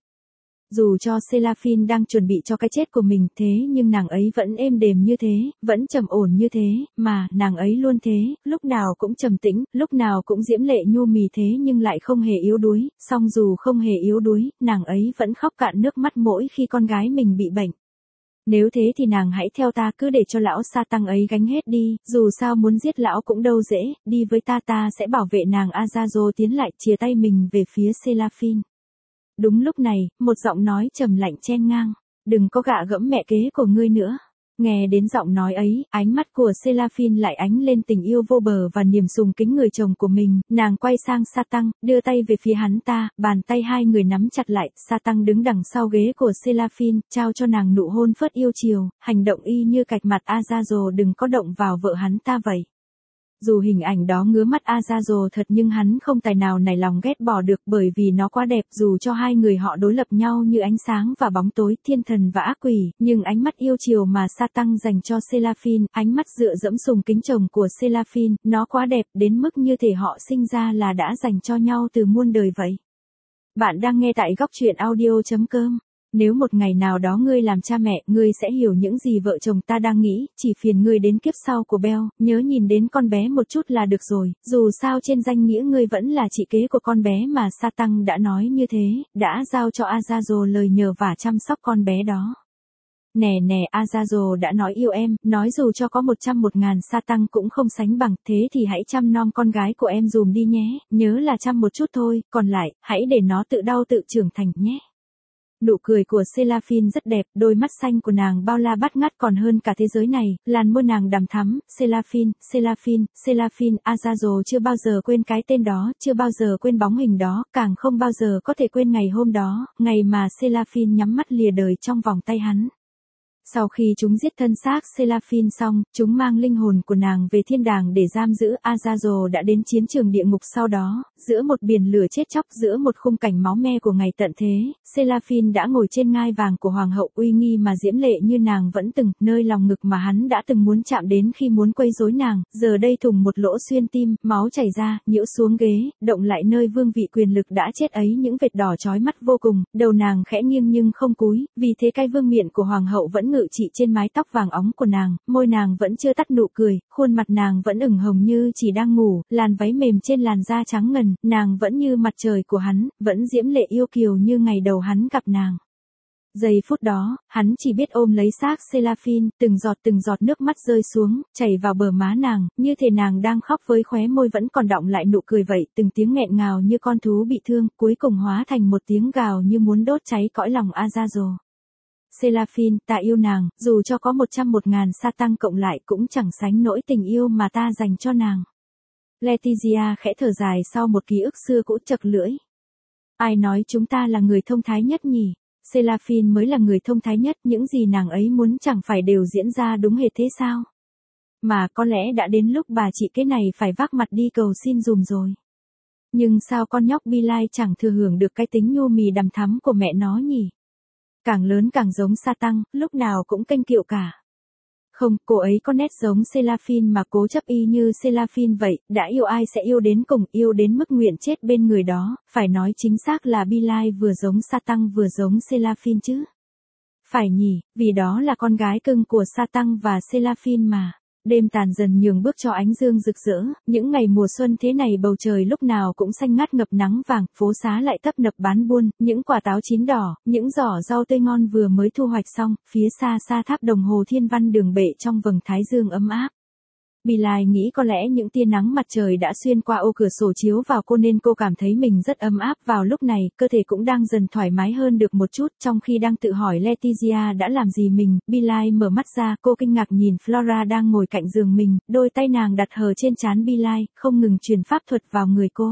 Dù cho Seraphine đang chuẩn bị cho cái chết của mình thế nhưng nàng ấy vẫn êm đềm như thế, vẫn trầm ổn như thế, mà nàng ấy luôn thế, lúc nào cũng trầm tĩnh, lúc nào cũng diễm lệ nhu mì thế nhưng lại không hề yếu đuối, song dù không hề yếu đuối, nàng ấy vẫn khóc cạn nước mắt mỗi khi con gái mình bị bệnh. Nếu thế thì nàng hãy theo ta, cứ để cho lão Satan ấy gánh hết đi, dù sao muốn giết lão cũng đâu dễ, đi với ta sẽ bảo vệ nàng. Azazel tiến lại chìa tay mình về phía Seraphine. Đúng lúc này, một giọng nói trầm lạnh chen ngang, đừng có gạ gẫm mẹ kế của ngươi nữa. Nghe đến giọng nói ấy, ánh mắt của Seraphine lại ánh lên tình yêu vô bờ và niềm sùng kính người chồng của mình, nàng quay sang Satan, đưa tay về phía hắn ta, bàn tay hai người nắm chặt lại, Satan đứng đằng sau ghế của Seraphine, trao cho nàng nụ hôn phớt yêu chiều, hành động y như cạch mặt Azazel đừng có động vào vợ hắn ta vậy. Dù hình ảnh đó ngứa mắt Azazel thật nhưng hắn không tài nào nảy lòng ghét bỏ được bởi vì nó quá đẹp, dù cho hai người họ đối lập nhau như ánh sáng và bóng tối, thiên thần và ác quỷ, nhưng ánh mắt yêu chiều mà Satan dành cho Seraphine, ánh mắt dựa dẫm sùng kính chồng của Seraphine, nó quá đẹp đến mức như thể họ sinh ra là đã dành cho nhau từ muôn đời vậy. Bạn đang nghe tại góc truyện audio.com. Nếu một ngày nào đó ngươi làm cha mẹ, ngươi sẽ hiểu những gì vợ chồng ta đang nghĩ, chỉ phiền ngươi đến kiếp sau của Bell, nhớ nhìn đến con bé một chút là được rồi, dù sao trên danh nghĩa ngươi vẫn là chị kế của con bé mà Satan đã nói như thế, đã giao cho Azazel lời nhờ vả chăm sóc con bé đó. Nè, Azazel đã nói yêu em, nói dù cho có 100.000 Satan cũng không sánh bằng, thế thì hãy chăm nom con gái của em dùm đi nhé, nhớ là chăm một chút thôi, còn lại, hãy để nó tự đau tự trưởng thành nhé. Nụ cười của Seraphine rất đẹp, đôi mắt xanh của nàng bao la bắt ngát còn hơn cả thế giới này, làn môi nàng đằm thắm, Seraphine, Azazel chưa bao giờ quên cái tên đó, chưa bao giờ quên bóng hình đó, càng không bao giờ có thể quên ngày hôm đó, ngày mà Seraphine nhắm mắt lìa đời trong vòng tay hắn. Sau khi chúng giết thân xác Seraphine xong, chúng mang linh hồn của nàng về thiên đàng để giam giữ. Azazel đã đến chiến trường địa ngục sau đó, giữa một biển lửa chết chóc, giữa một khung cảnh máu me của ngày tận thế, Seraphine đã ngồi trên ngai vàng của hoàng hậu uy nghi mà diễm lệ như nàng vẫn từng, nơi lòng ngực mà hắn đã từng muốn chạm đến khi muốn quấy rối nàng, giờ đây thủng một lỗ xuyên tim, máu chảy ra, nhiễu xuống ghế, động lại nơi vương vị quyền lực đã chết ấy những vệt đỏ chói mắt vô cùng, đầu nàng khẽ nghiêng nhưng không cúi, vì thế cái vương miện của hoàng hậu vẫn ngự trị trên mái tóc vàng óng của nàng, môi nàng vẫn chưa tắt nụ cười, khuôn mặt nàng vẫn ửng hồng như chỉ đang ngủ, làn váy mềm trên làn da trắng ngần, nàng vẫn như mặt trời của hắn, vẫn diễm lệ yêu kiều như ngày đầu hắn gặp nàng. Giây phút đó, hắn chỉ biết ôm lấy xác Seraphine, từng giọt nước mắt rơi xuống, chảy vào bờ má nàng, như thể nàng đang khóc với khóe môi vẫn còn đọng lại nụ cười vậy, từng tiếng nghẹn ngào như con thú bị thương, cuối cùng hóa thành một tiếng gào như muốn đốt cháy cõi lòng Azazel. Seraphine, ta yêu nàng, dù cho có 101.000 sa tăng cộng lại cũng chẳng sánh nổi tình yêu mà ta dành cho nàng. Letizia khẽ thở dài sau một ký ức xưa cũ chật lưỡi. Ai nói chúng ta là người thông thái nhất nhỉ? Seraphine mới là người thông thái nhất, những gì nàng ấy muốn chẳng phải đều diễn ra đúng hệt thế sao? Mà có lẽ đã đến lúc bà chị cái này phải vác mặt đi cầu xin dùm rồi. Nhưng sao con nhóc Bilal chẳng thừa hưởng được cái tính nhu mì đằm thắm của mẹ nó nhỉ? Càng lớn càng giống sa tăng, lúc nào cũng kênh kiệu cả. Không, cô ấy có nét giống Seraphine mà cố chấp y như Seraphine vậy, đã yêu ai sẽ yêu đến cùng, yêu đến mức nguyện chết bên người đó, phải nói chính xác là Bilal vừa giống sa tăng vừa giống Seraphine chứ. Phải nhỉ, vì đó là con gái cưng của sa tăng và Seraphine mà. Đêm tàn dần nhường bước cho ánh dương rực rỡ, những ngày mùa xuân thế này bầu trời lúc nào cũng xanh ngắt ngập nắng vàng, phố xá lại tấp nập bán buôn, những quả táo chín đỏ, những giỏ rau tươi ngon vừa mới thu hoạch xong, phía xa xa tháp đồng hồ thiên văn đường bệ trong vầng thái dương ấm áp. Bilal nghĩ có lẽ những tia nắng mặt trời đã xuyên qua ô cửa sổ chiếu vào cô nên cô cảm thấy mình rất ấm áp vào lúc này, cơ thể cũng đang dần thoải mái hơn được một chút, trong khi đang tự hỏi Letizia đã làm gì mình, Bilal mở mắt ra, cô kinh ngạc nhìn Flora đang ngồi cạnh giường mình, đôi tay nàng đặt hờ trên trán Bilal, không ngừng truyền pháp thuật vào người cô.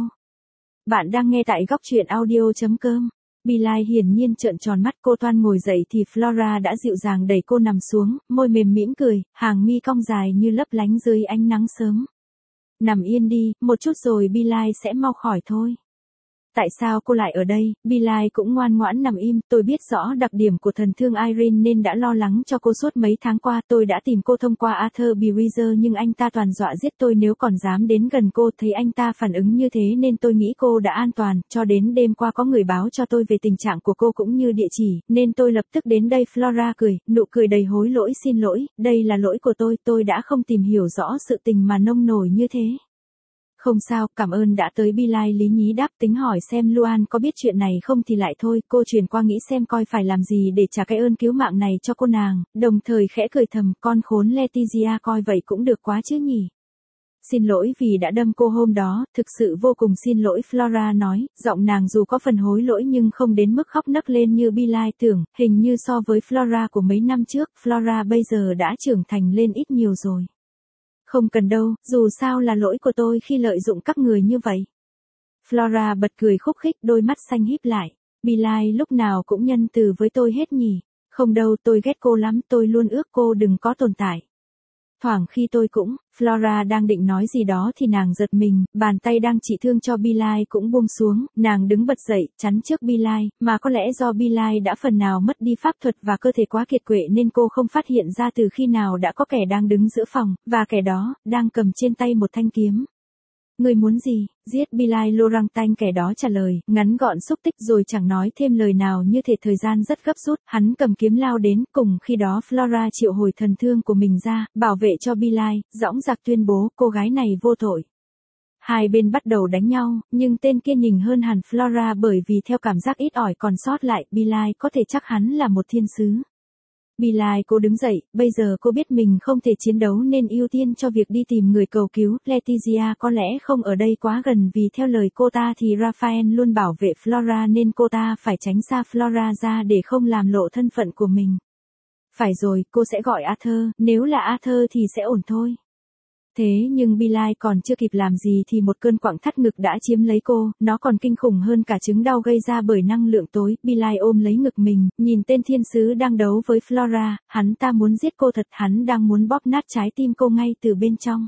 Bạn đang nghe tại góc truyện audio.com. Bilal hiển nhiên trợn tròn mắt, cô toan ngồi dậy thì Flora đã dịu dàng đẩy cô nằm xuống, môi mềm mỉm cười, hàng mi cong dài như lấp lánh dưới ánh nắng sớm. Nằm yên đi, một chút rồi Bilal sẽ mau khỏi thôi. Tại sao cô lại ở đây? Bilal cũng ngoan ngoãn nằm im, tôi biết rõ đặc điểm của thần thương Irene nên đã lo lắng cho cô suốt mấy tháng qua, tôi đã tìm cô thông qua Arthur Breezer nhưng anh ta toàn dọa giết tôi nếu còn dám đến gần cô, thấy anh ta phản ứng như thế nên tôi nghĩ cô đã an toàn, cho đến đêm qua có người báo cho tôi về tình trạng của cô cũng như địa chỉ, nên tôi lập tức đến đây. Flora cười, nụ cười đầy hối lỗi, xin lỗi, đây là lỗi của tôi đã không tìm hiểu rõ sự tình mà nông nổi như thế. Không sao, cảm ơn đã tới. Bilal lý nhí đáp, tính hỏi xem Luan có biết chuyện này không thì lại thôi, cô chuyển qua nghĩ xem coi phải làm gì để trả cái ơn cứu mạng này cho cô nàng, đồng thời khẽ cười thầm, con khốn Letizia coi vậy cũng được quá chứ nhỉ. Xin lỗi vì đã đâm cô hôm đó, thực sự vô cùng xin lỗi, Flora nói, giọng nàng dù có phần hối lỗi nhưng không đến mức khóc nấc lên như Bilal tưởng, hình như so với Flora của mấy năm trước, Flora bây giờ đã trưởng thành lên ít nhiều rồi. Không cần đâu, dù sao là lỗi của tôi khi lợi dụng các người như vậy. Flora bật cười khúc khích, đôi mắt xanh híp lại. Bilal lúc nào cũng nhân từ với tôi hết nhỉ. Không đâu, tôi ghét cô lắm, tôi luôn ước cô đừng có tồn tại. Thoảng khi tôi cũng, Flora đang định nói gì đó thì nàng giật mình, bàn tay đang trị thương cho Bilal cũng buông xuống, nàng đứng bật dậy, chắn trước Bilal, mà có lẽ do Bilal đã phần nào mất đi pháp thuật và cơ thể quá kiệt quệ nên cô không phát hiện ra từ khi nào đã có kẻ đang đứng giữa phòng, và kẻ đó, đang cầm trên tay một thanh kiếm. Người muốn gì? Giết Bilal Laurentine, kẻ đó trả lời, ngắn gọn xúc tích rồi chẳng nói thêm lời nào, như thể thời gian rất gấp rút, hắn cầm kiếm lao đến, cùng khi đó Flora triệu hồi thần thương của mình ra, bảo vệ cho Bilal, dõng dạc tuyên bố, cô gái này vô tội. Hai bên bắt đầu đánh nhau, nhưng tên kia nhỉnh hơn hẳn Flora bởi vì theo cảm giác ít ỏi còn sót lại, Bilal có thể chắc hắn là một thiên sứ. Bilal cô đứng dậy, bây giờ cô biết mình không thể chiến đấu nên ưu tiên cho việc đi tìm người cầu cứu. Letizia có lẽ không ở đây quá gần vì theo lời cô ta thì Raphael luôn bảo vệ Flora nên cô ta phải tránh xa Flora ra để không làm lộ thân phận của mình. Phải rồi, cô sẽ gọi Arthur, nếu là Arthur thì sẽ ổn thôi. Thế nhưng Billie còn chưa kịp làm gì thì một cơn quặn thắt ngực đã chiếm lấy cô, nó còn kinh khủng hơn cả chứng đau gây ra bởi năng lượng tối. Billie ôm lấy ngực mình, nhìn tên thiên sứ đang đấu với Flora, hắn ta muốn giết cô thật, hắn đang muốn bóp nát trái tim cô ngay từ bên trong.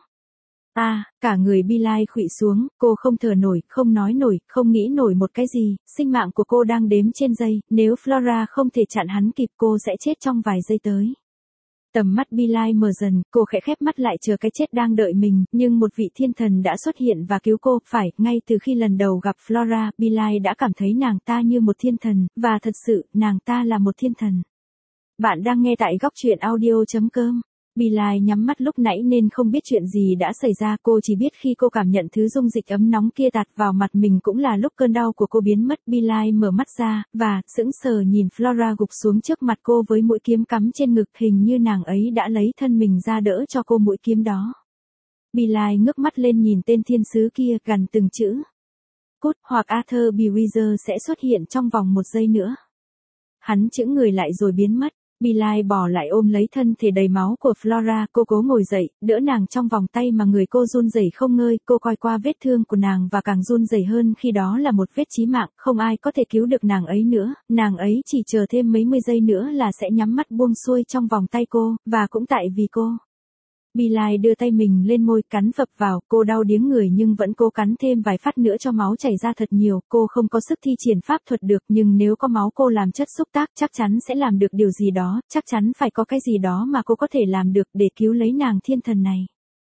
Cả người Billie khuỵu xuống, cô không thở nổi, không nói nổi, không nghĩ nổi một cái gì, sinh mạng của cô đang đếm trên giây, nếu Flora không thể chặn hắn kịp cô sẽ chết trong vài giây tới. Tầm mắt Billie mờ dần, cô khẽ khép mắt lại chờ cái chết đang đợi mình, nhưng một vị thiên thần đã xuất hiện và cứu cô, phải, ngay từ khi lần đầu gặp Flora, Billie đã cảm thấy nàng ta như một thiên thần, và thật sự, nàng ta là một thiên thần. Bạn đang nghe tại góc truyện audio.com. Billie nhắm mắt lúc nãy nên không biết chuyện gì đã xảy ra, cô chỉ biết khi cô cảm nhận thứ dung dịch ấm nóng kia tạt vào mặt mình cũng là lúc cơn đau của cô biến mất. Billie mở mắt ra, và, sững sờ nhìn Flora gục xuống trước mặt cô với mũi kiếm cắm trên ngực, hình như nàng ấy đã lấy thân mình ra đỡ cho cô mũi kiếm đó. Billie ngước mắt lên nhìn tên thiên sứ kia, gằn từng chữ. Cút, hoặc Arthur Bewitzer sẽ xuất hiện trong vòng 1 giây nữa. Hắn chững người lại rồi biến mất. Billie bò lại ôm lấy thân thể đầy máu của Flora, cô cố ngồi dậy, đỡ nàng trong vòng tay mà người cô run rẩy không ngơi, cô coi qua vết thương của nàng và càng run rẩy hơn khi đó là một vết chí mạng, không ai có thể cứu được nàng ấy nữa, nàng ấy chỉ chờ thêm mấy mươi giây nữa là sẽ nhắm mắt buông xuôi trong vòng tay cô, và cũng tại vì cô. Billie đưa tay mình lên môi, cắn phập vào, cô đau điếng người nhưng vẫn cố cắn thêm vài phát nữa cho máu chảy ra thật nhiều, cô không có sức thi triển pháp thuật được nhưng nếu có máu cô làm chất xúc tác chắc chắn sẽ làm được điều gì đó, chắc chắn phải có cái gì đó mà cô có thể làm được để cứu lấy nàng thiên thần này.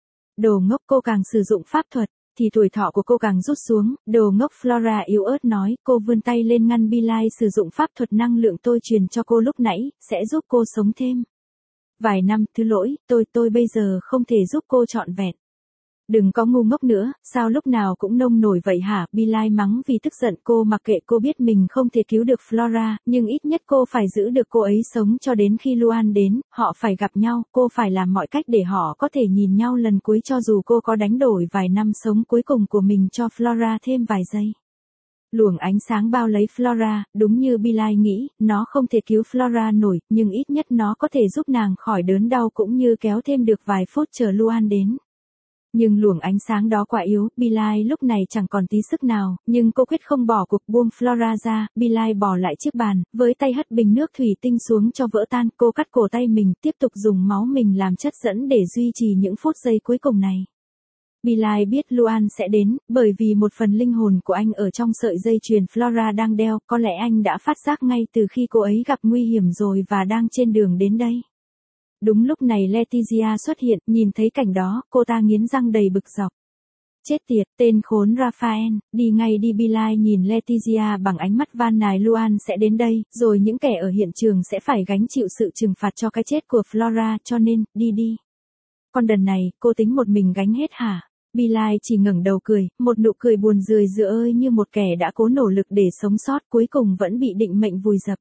Đồ ngốc, cô càng sử dụng pháp thuật, thì tuổi thọ của cô càng rút xuống, đồ ngốc, Flora yếu ớt nói, cô vươn tay lên ngăn Billie sử dụng pháp thuật năng lượng tôi truyền cho cô lúc nãy, sẽ giúp cô sống thêm. Vài năm, thứ lỗi, tôi bây giờ không thể giúp cô trọn vẹn. Đừng có ngu ngốc nữa, sao lúc nào cũng nông nổi vậy hả? Billie mắng vì tức giận, cô mặc kệ, cô biết mình không thể cứu được Flora, nhưng ít nhất cô phải giữ được cô ấy sống cho đến khi Luan đến, họ phải gặp nhau, cô phải làm mọi cách để họ có thể nhìn nhau lần cuối cho dù cô có đánh đổi vài năm sống cuối cùng của mình cho Flora thêm vài giây. Luồng ánh sáng bao lấy Flora, đúng như Billie nghĩ, nó không thể cứu Flora nổi, nhưng ít nhất nó có thể giúp nàng khỏi đớn đau cũng như kéo thêm được vài phút chờ Luan đến. Nhưng luồng ánh sáng đó quá yếu, Billie lúc này chẳng còn tí sức nào, nhưng cô quyết không bỏ cuộc, buông Flora ra, Billie bỏ lại chiếc bàn, với tay hất bình nước thủy tinh xuống cho vỡ tan, cô cắt cổ tay mình, tiếp tục dùng máu mình làm chất dẫn để duy trì những phút giây cuối cùng này. Billie biết Luan sẽ đến, bởi vì một phần linh hồn của anh ở trong sợi dây chuyền Flora đang đeo, có lẽ anh đã phát giác ngay từ khi cô ấy gặp nguy hiểm rồi và đang trên đường đến đây. Đúng lúc này Letizia xuất hiện, nhìn thấy cảnh đó, cô ta nghiến răng đầy bực dọc. Chết tiệt, tên khốn Raphael, đi ngay đi. Billie nhìn Letizia bằng ánh mắt van nài, Luan sẽ đến đây, rồi những kẻ ở hiện trường sẽ phải gánh chịu sự trừng phạt cho cái chết của Flora, cho nên, đi. Con đần này, cô tính một mình gánh hết hả? Billie chỉ ngẩng đầu cười, một nụ cười buồn rười rượi ơi, như một kẻ đã cố nỗ lực để sống sót cuối cùng vẫn bị định mệnh vùi dập.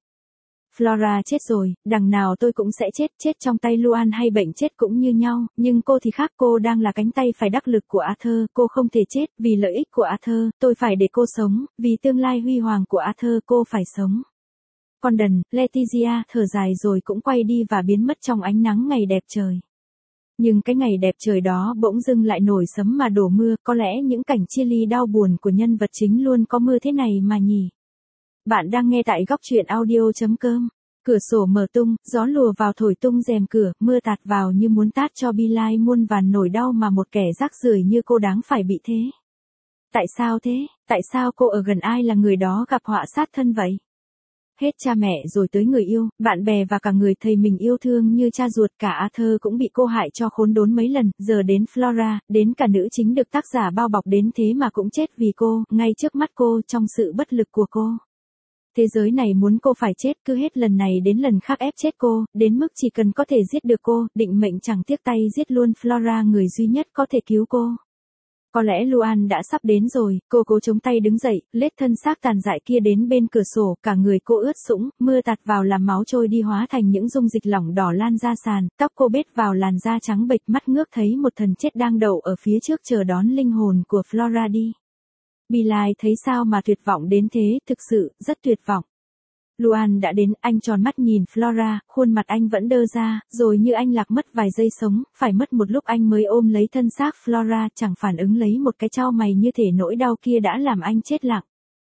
Flora chết rồi, đằng nào tôi cũng sẽ chết trong tay Luan hay bệnh chết cũng như nhau, nhưng cô thì khác, cô đang là cánh tay phải đắc lực của Arthur, cô không thể chết, vì lợi ích của Arthur, tôi phải để cô sống, vì tương lai huy hoàng của Arthur cô phải sống. Con đần, Letizia thở dài rồi cũng quay đi và biến mất trong ánh nắng ngày đẹp trời. Nhưng cái ngày đẹp trời đó bỗng dưng lại nổi sấm mà đổ mưa, có lẽ những cảnh chia ly đau buồn của nhân vật chính luôn có mưa thế này mà nhỉ. Bạn đang nghe tại góc truyện audio.com. Cửa sổ mở tung, gió lùa vào thổi tung rèm cửa, mưa tạt vào như muốn tát cho Billie muôn vàn nỗi đau mà một kẻ rác rưởi như cô đáng phải bị thế. Tại sao thế? Tại sao cô ở gần ai là người đó gặp họa sát thân vậy? Hết cha mẹ rồi tới người yêu, bạn bè và cả người thầy mình yêu thương như cha ruột, cả Arthur cũng bị cô hại cho khốn đốn mấy lần, giờ đến Flora, đến cả nữ chính được tác giả bao bọc đến thế mà cũng chết vì cô, ngay trước mắt cô, trong sự bất lực của cô. Thế giới này muốn cô phải chết, cứ hết lần này đến lần khác ép chết cô, đến mức chỉ cần có thể giết được cô, định mệnh chẳng tiếc tay giết luôn Flora, người duy nhất có thể cứu cô. Có lẽ Luan đã sắp đến rồi, cô cố chống tay đứng dậy, lết thân xác tàn dại kia đến bên cửa sổ, cả người cô ướt sũng, mưa tạt vào làm máu trôi đi hóa thành những dung dịch lỏng đỏ lan ra sàn, tóc cô bết vào làn da trắng bệch, mắt ngước thấy một thần chết đang đậu ở phía trước chờ đón linh hồn của Flora đi. Billie thấy sao mà tuyệt vọng đến thế, thực sự, rất tuyệt vọng. Luan đã đến, anh tròn mắt nhìn Flora, khuôn mặt anh vẫn đơ ra, rồi như anh lạc mất vài giây sống, phải mất một lúc anh mới ôm lấy thân xác Flora, chẳng phản ứng lấy một cái chau mày như thể nỗi đau kia đã làm anh chết lặng.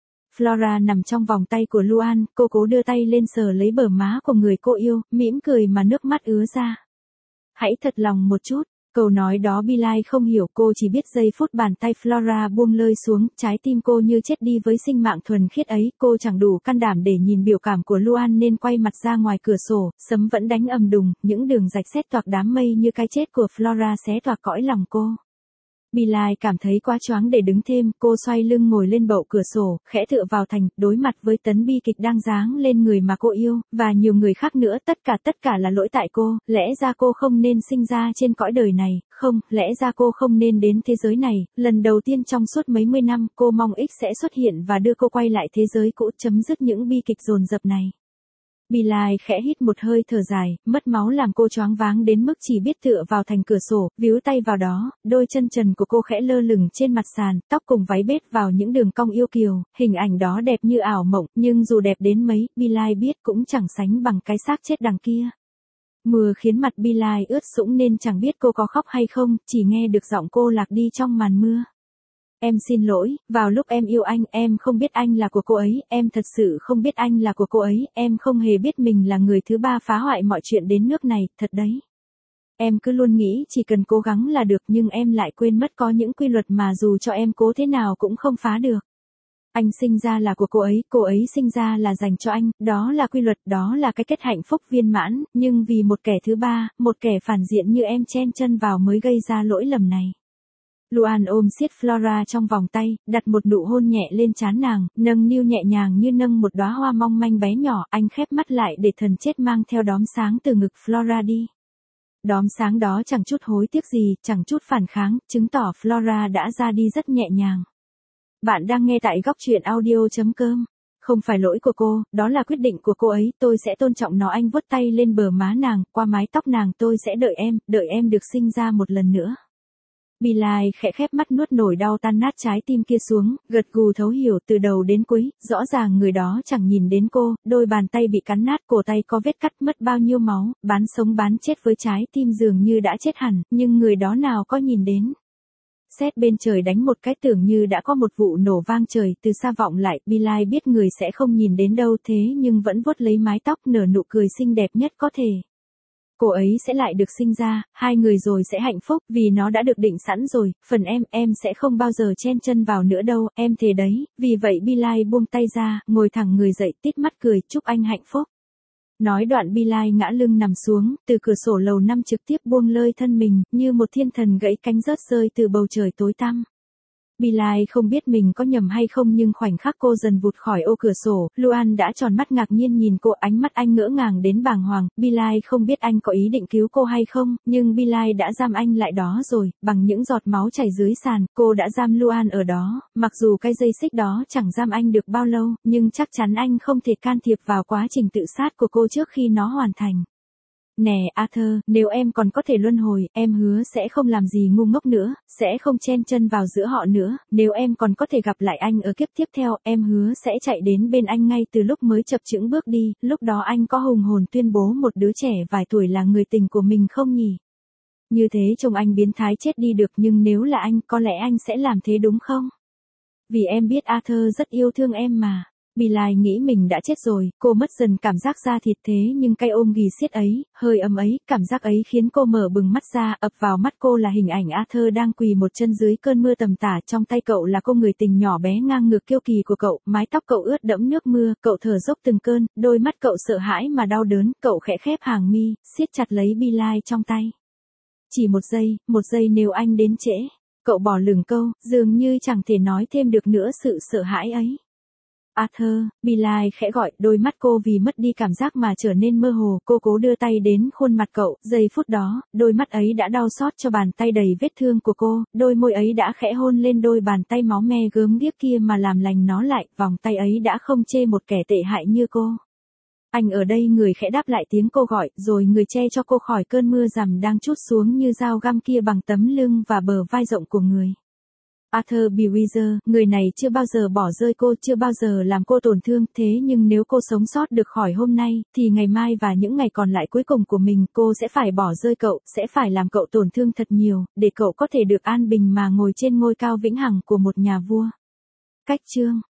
Flora nằm trong vòng tay của Luan, cô cố đưa tay lên sờ lấy bờ má của người cô yêu, mỉm cười mà nước mắt ứa ra. Hãy thật lòng một chút. Câu nói đó Billie không hiểu, cô chỉ biết giây phút bàn tay Flora buông lơi xuống, trái tim cô như chết đi với sinh mạng thuần khiết ấy, cô chẳng đủ can đảm để nhìn biểu cảm của Luan nên quay mặt ra ngoài cửa sổ, sấm vẫn đánh ầm đùng, những đường rạch xét toạc đám mây như cái chết của Flora xé toạc cõi lòng cô. Billie cảm thấy quá choáng để đứng thêm, cô xoay lưng ngồi lên bậu cửa sổ, khẽ tựa vào thành, đối mặt với tấn bi kịch đang giáng lên người mà cô yêu, và nhiều người khác nữa, tất cả là lỗi tại cô, lẽ ra cô không nên sinh ra trên cõi đời này, không, lẽ ra cô không nên đến thế giới này, lần đầu tiên trong suốt mấy mươi năm, cô mong X sẽ xuất hiện và đưa cô quay lại thế giới cũ, chấm dứt những bi kịch dồn dập này. Billie khẽ hít một hơi thở dài, mất máu làm cô choáng váng đến mức chỉ biết tựa vào thành cửa sổ, víu tay vào đó, đôi chân trần của cô khẽ lơ lửng trên mặt sàn, tóc cùng váy bết vào những đường cong yêu kiều, hình ảnh đó đẹp như ảo mộng, nhưng dù đẹp đến mấy, Billie biết cũng chẳng sánh bằng cái xác chết đằng kia. Mưa khiến mặt Billie ướt sũng nên chẳng biết cô có khóc hay không, chỉ nghe được giọng cô lạc đi trong màn mưa. Em xin lỗi, vào lúc em yêu anh, em không biết anh là của cô ấy, em thật sự không biết anh là của cô ấy, em không hề biết mình là người thứ ba phá hoại mọi chuyện đến nước này, thật đấy. Em cứ luôn nghĩ chỉ cần cố gắng là được nhưng em lại quên mất có những quy luật mà dù cho em cố thế nào cũng không phá được. Anh sinh ra là của cô ấy sinh ra là dành cho anh, đó là quy luật, đó là cái kết hạnh phúc viên mãn, nhưng vì một kẻ thứ ba, một kẻ phản diện như em chen chân vào mới gây ra lỗi lầm này. Luan ôm siết Flora trong vòng tay, đặt một nụ hôn nhẹ lên trán nàng, nâng niu nhẹ nhàng như nâng một đóa hoa mong manh bé nhỏ, anh khép mắt lại để thần chết mang theo đóm sáng từ ngực Flora đi. Đóm sáng đó chẳng chút hối tiếc gì, chẳng chút phản kháng, chứng tỏ Flora đã ra đi rất nhẹ nhàng. Bạn đang nghe tại góc truyện audio.com. Không phải lỗi của cô, đó là quyết định của cô ấy, tôi sẽ tôn trọng nó. Anh vuốt tay lên bờ má nàng, qua mái tóc nàng, tôi sẽ đợi em được sinh ra một lần nữa. Billie khẽ khép mắt nuốt nổi đau tan nát trái tim kia xuống, gật gù thấu hiểu từ đầu đến cuối, rõ ràng người đó chẳng nhìn đến cô, đôi bàn tay bị cắn nát, cổ tay có vết cắt, mất bao nhiêu máu, bán sống bán chết với trái tim dường như đã chết hẳn, nhưng người đó nào có nhìn đến. Sét bên trời đánh một cái tưởng như đã có một vụ nổ vang trời từ xa vọng lại, Billie biết người sẽ không nhìn đến đâu thế nhưng vẫn vuốt lấy mái tóc nở nụ cười xinh đẹp nhất có thể. Cô ấy sẽ lại được sinh ra, hai người rồi sẽ hạnh phúc vì nó đã được định sẵn rồi, phần em sẽ không bao giờ chen chân vào nữa đâu, em thề đấy, vì vậy Billie buông tay ra, ngồi thẳng người dậy tít mắt cười, chúc anh hạnh phúc. Nói đoạn Billie ngã lưng nằm xuống, từ cửa sổ lầu 5 trực tiếp buông lơi thân mình, như một thiên thần gãy cánh rớt rơi từ bầu trời tối tăm. Billie không biết mình có nhầm hay không nhưng khoảnh khắc cô dần vụt khỏi ô cửa sổ, Luan đã tròn mắt ngạc nhiên nhìn cô, ánh mắt anh ngỡ ngàng đến bàng hoàng, Billie không biết anh có ý định cứu cô hay không, nhưng Billie đã giam anh lại đó rồi, bằng những giọt máu chảy dưới sàn, cô đã giam Luan ở đó, mặc dù cái dây xích đó chẳng giam anh được bao lâu, nhưng chắc chắn anh không thể can thiệp vào quá trình tự sát của cô trước khi nó hoàn thành. Nè Arthur, nếu em còn có thể luân hồi, em hứa sẽ không làm gì ngu ngốc nữa, sẽ không chen chân vào giữa họ nữa, nếu em còn có thể gặp lại anh ở kiếp tiếp theo, em hứa sẽ chạy đến bên anh ngay từ lúc mới chập chững bước đi, lúc đó anh có hùng hồn tuyên bố một đứa trẻ vài tuổi là người tình của mình không nhỉ? Như thế trông anh biến thái chết đi được nhưng nếu là anh, có lẽ anh sẽ làm thế đúng không? Vì em biết Arthur rất yêu thương em mà. Billie nghĩ mình đã chết rồi, cô mất dần cảm giác da thịt thế nhưng cái ôm ghì siết ấy, hơi ấm ấy, cảm giác ấy khiến cô mở bừng mắt ra, ập vào mắt cô là hình ảnh Arthur đang quỳ một chân dưới cơn mưa tầm tả, trong tay cậu là cô người tình nhỏ bé ngang ngược kiêu kỳ của cậu, mái tóc cậu ướt đẫm nước mưa, cậu thở dốc từng cơn, đôi mắt cậu sợ hãi mà đau đớn, cậu khẽ khép hàng mi, siết chặt lấy Billie trong tay. Chỉ một giây nếu anh đến trễ, cậu bỏ lửng câu, dường như chẳng thể nói thêm được nữa sự sợ hãi ấy. Arthur, Billie khẽ gọi, đôi mắt cô vì mất đi cảm giác mà trở nên mơ hồ, cô cố đưa tay đến khuôn mặt cậu, giây phút đó, đôi mắt ấy đã đau xót cho bàn tay đầy vết thương của cô, đôi môi ấy đã khẽ hôn lên đôi bàn tay máu me gớm ghiếc kia mà làm lành nó lại, vòng tay ấy đã không chê một kẻ tệ hại như cô. Anh ở đây, người khẽ đáp lại tiếng cô gọi, rồi người che cho cô khỏi cơn mưa rằm đang trút xuống như dao găm kia bằng tấm lưng và bờ vai rộng của người. Arthur Bewitzer, người này chưa bao giờ bỏ rơi cô, chưa bao giờ làm cô tổn thương, thế nhưng nếu cô sống sót được khỏi hôm nay, thì ngày mai và những ngày còn lại cuối cùng của mình, cô sẽ phải bỏ rơi cậu, sẽ phải làm cậu tổn thương thật nhiều, để cậu có thể được an bình mà ngồi trên ngôi cao vĩnh hằng của một nhà vua. Cách chương